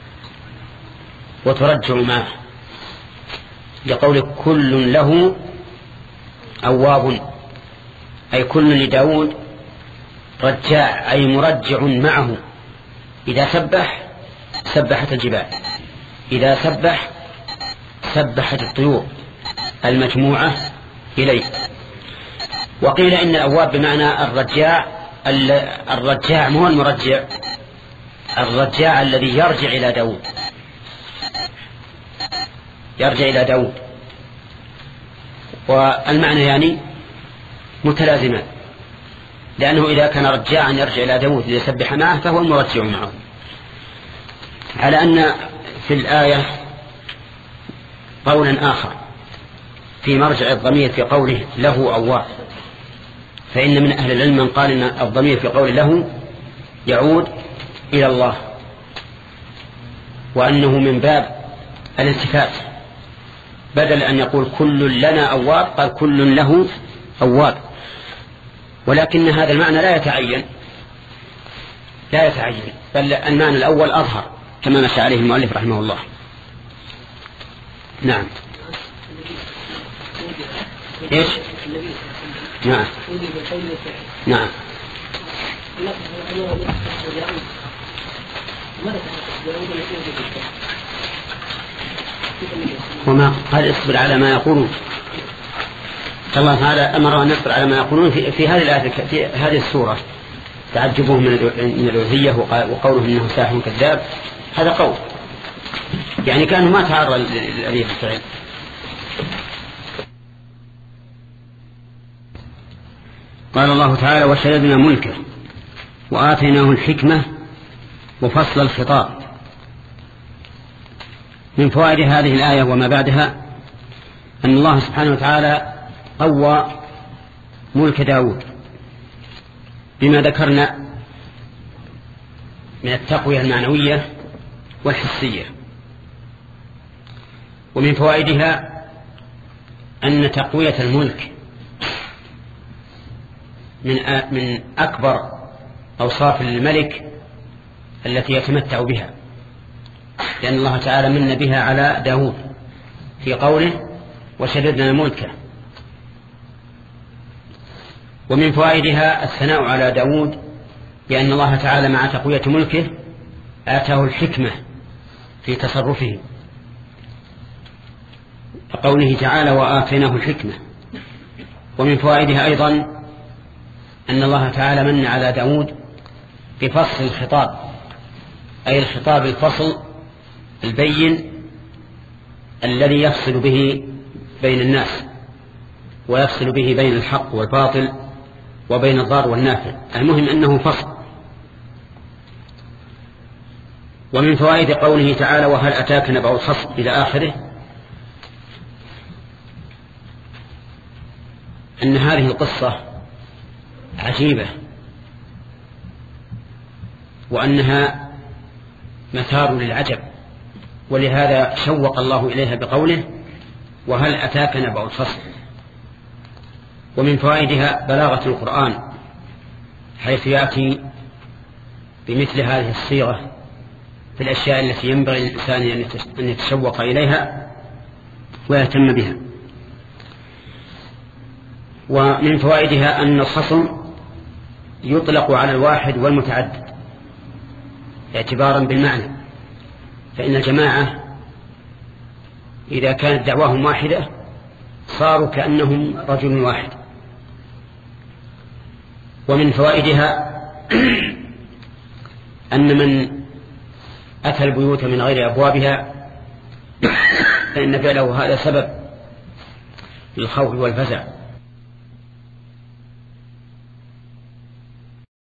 وترجع معه، لقول كل له أواب، أي كل لداود رجاع، أي مرجع معه. إذا سبح سبحت الجبال، إذا سبح سبحت الطيور المجموعة إليه. وقيل إن الأواب بمعنى الرجاع، الرجاع مو المرجع، الرجاع الذي يرجع إلى داود، يرجع إلى داود. والمعنى يعني متلازمان، لأنه إذا كان رجاعا يرجع إلى داود ليسبح معه فهو المرجع معه. على أن في الآية قولا آخر في مرجع الضمير في قوله له أواب، فإن من أهل العلم من قال إن الضمير في قوله له يعود إلى الله، وأنه من باب الالتفات، بدل أن يقول كل لنا أواب قال كل له أواب. ولكن هذا المعنى لا يتعين لا يتعين بل المعنى الأول أظهر كما مشى عليه المؤلف رحمه الله. نعم. إيش؟ نعم نعم وما قال اصبر على ما يقولون، الله تعالى أمر أن نصبر على ما يقولون في, في هذه الآية في هذه السورة. تعجبهم من الألوهية وقوله إنه ساحر كذاب، هذا قول يعني كانوا ما تعرض للأليه الفعل. قال الله تعالى وشددنا ملكه وآتيناه الحكمة وفصل الخطاب. من فوائد هذه الآية وما بعدها أن الله سبحانه وتعالى قوى ملك داود بما ذكرنا من التقوية المعنوية والحسية. ومن فوائدها أن تقوية الملك من من أكبر أوصاف الملك التي يتمتع بها، لأن الله تعالى من بها على داود في قوله وشددنا ملكه. ومن فوائدها الثناء على داود بأن الله تعالى مع تقوية ملكه آتاه الحكمة في تصرفه، قوله تعالى وآتيناه الحكمة. ومن فوائدها أيضا أن الله تعالى من على داود بفصل الخطاب، أي الخطاب الفصل البين الذي يفصل به بين الناس ويفصل به بين الحق والباطل وبين الضار والنافع، المهم أنه فصل. ومن فوائد قوله تعالى وهل أتاك نبأ الخصم إلى آخره أن هذه القصة عجيبة وأنها مثار للعجب، ولهذا شوق الله إليها بقوله وهل أتاك نبأ الخصم. ومن فوائدها بلاغة القرآن حيث يأتي بمثل هذه الصيغة في الأشياء التي ينبغي للإنسان أن يتشوق إليها ويهتم بها. ومن فوائدها أن الخصم يطلق على الواحد والمتعدد اعتبارا بالمعنى، فإن الجماعة إذا كانت دعواهم واحدة صاروا كأنهم رجل واحد. ومن فوائدها أن من أتى البيوت من غير أبوابها فإن فعله هذا سبب للخوف والفزع،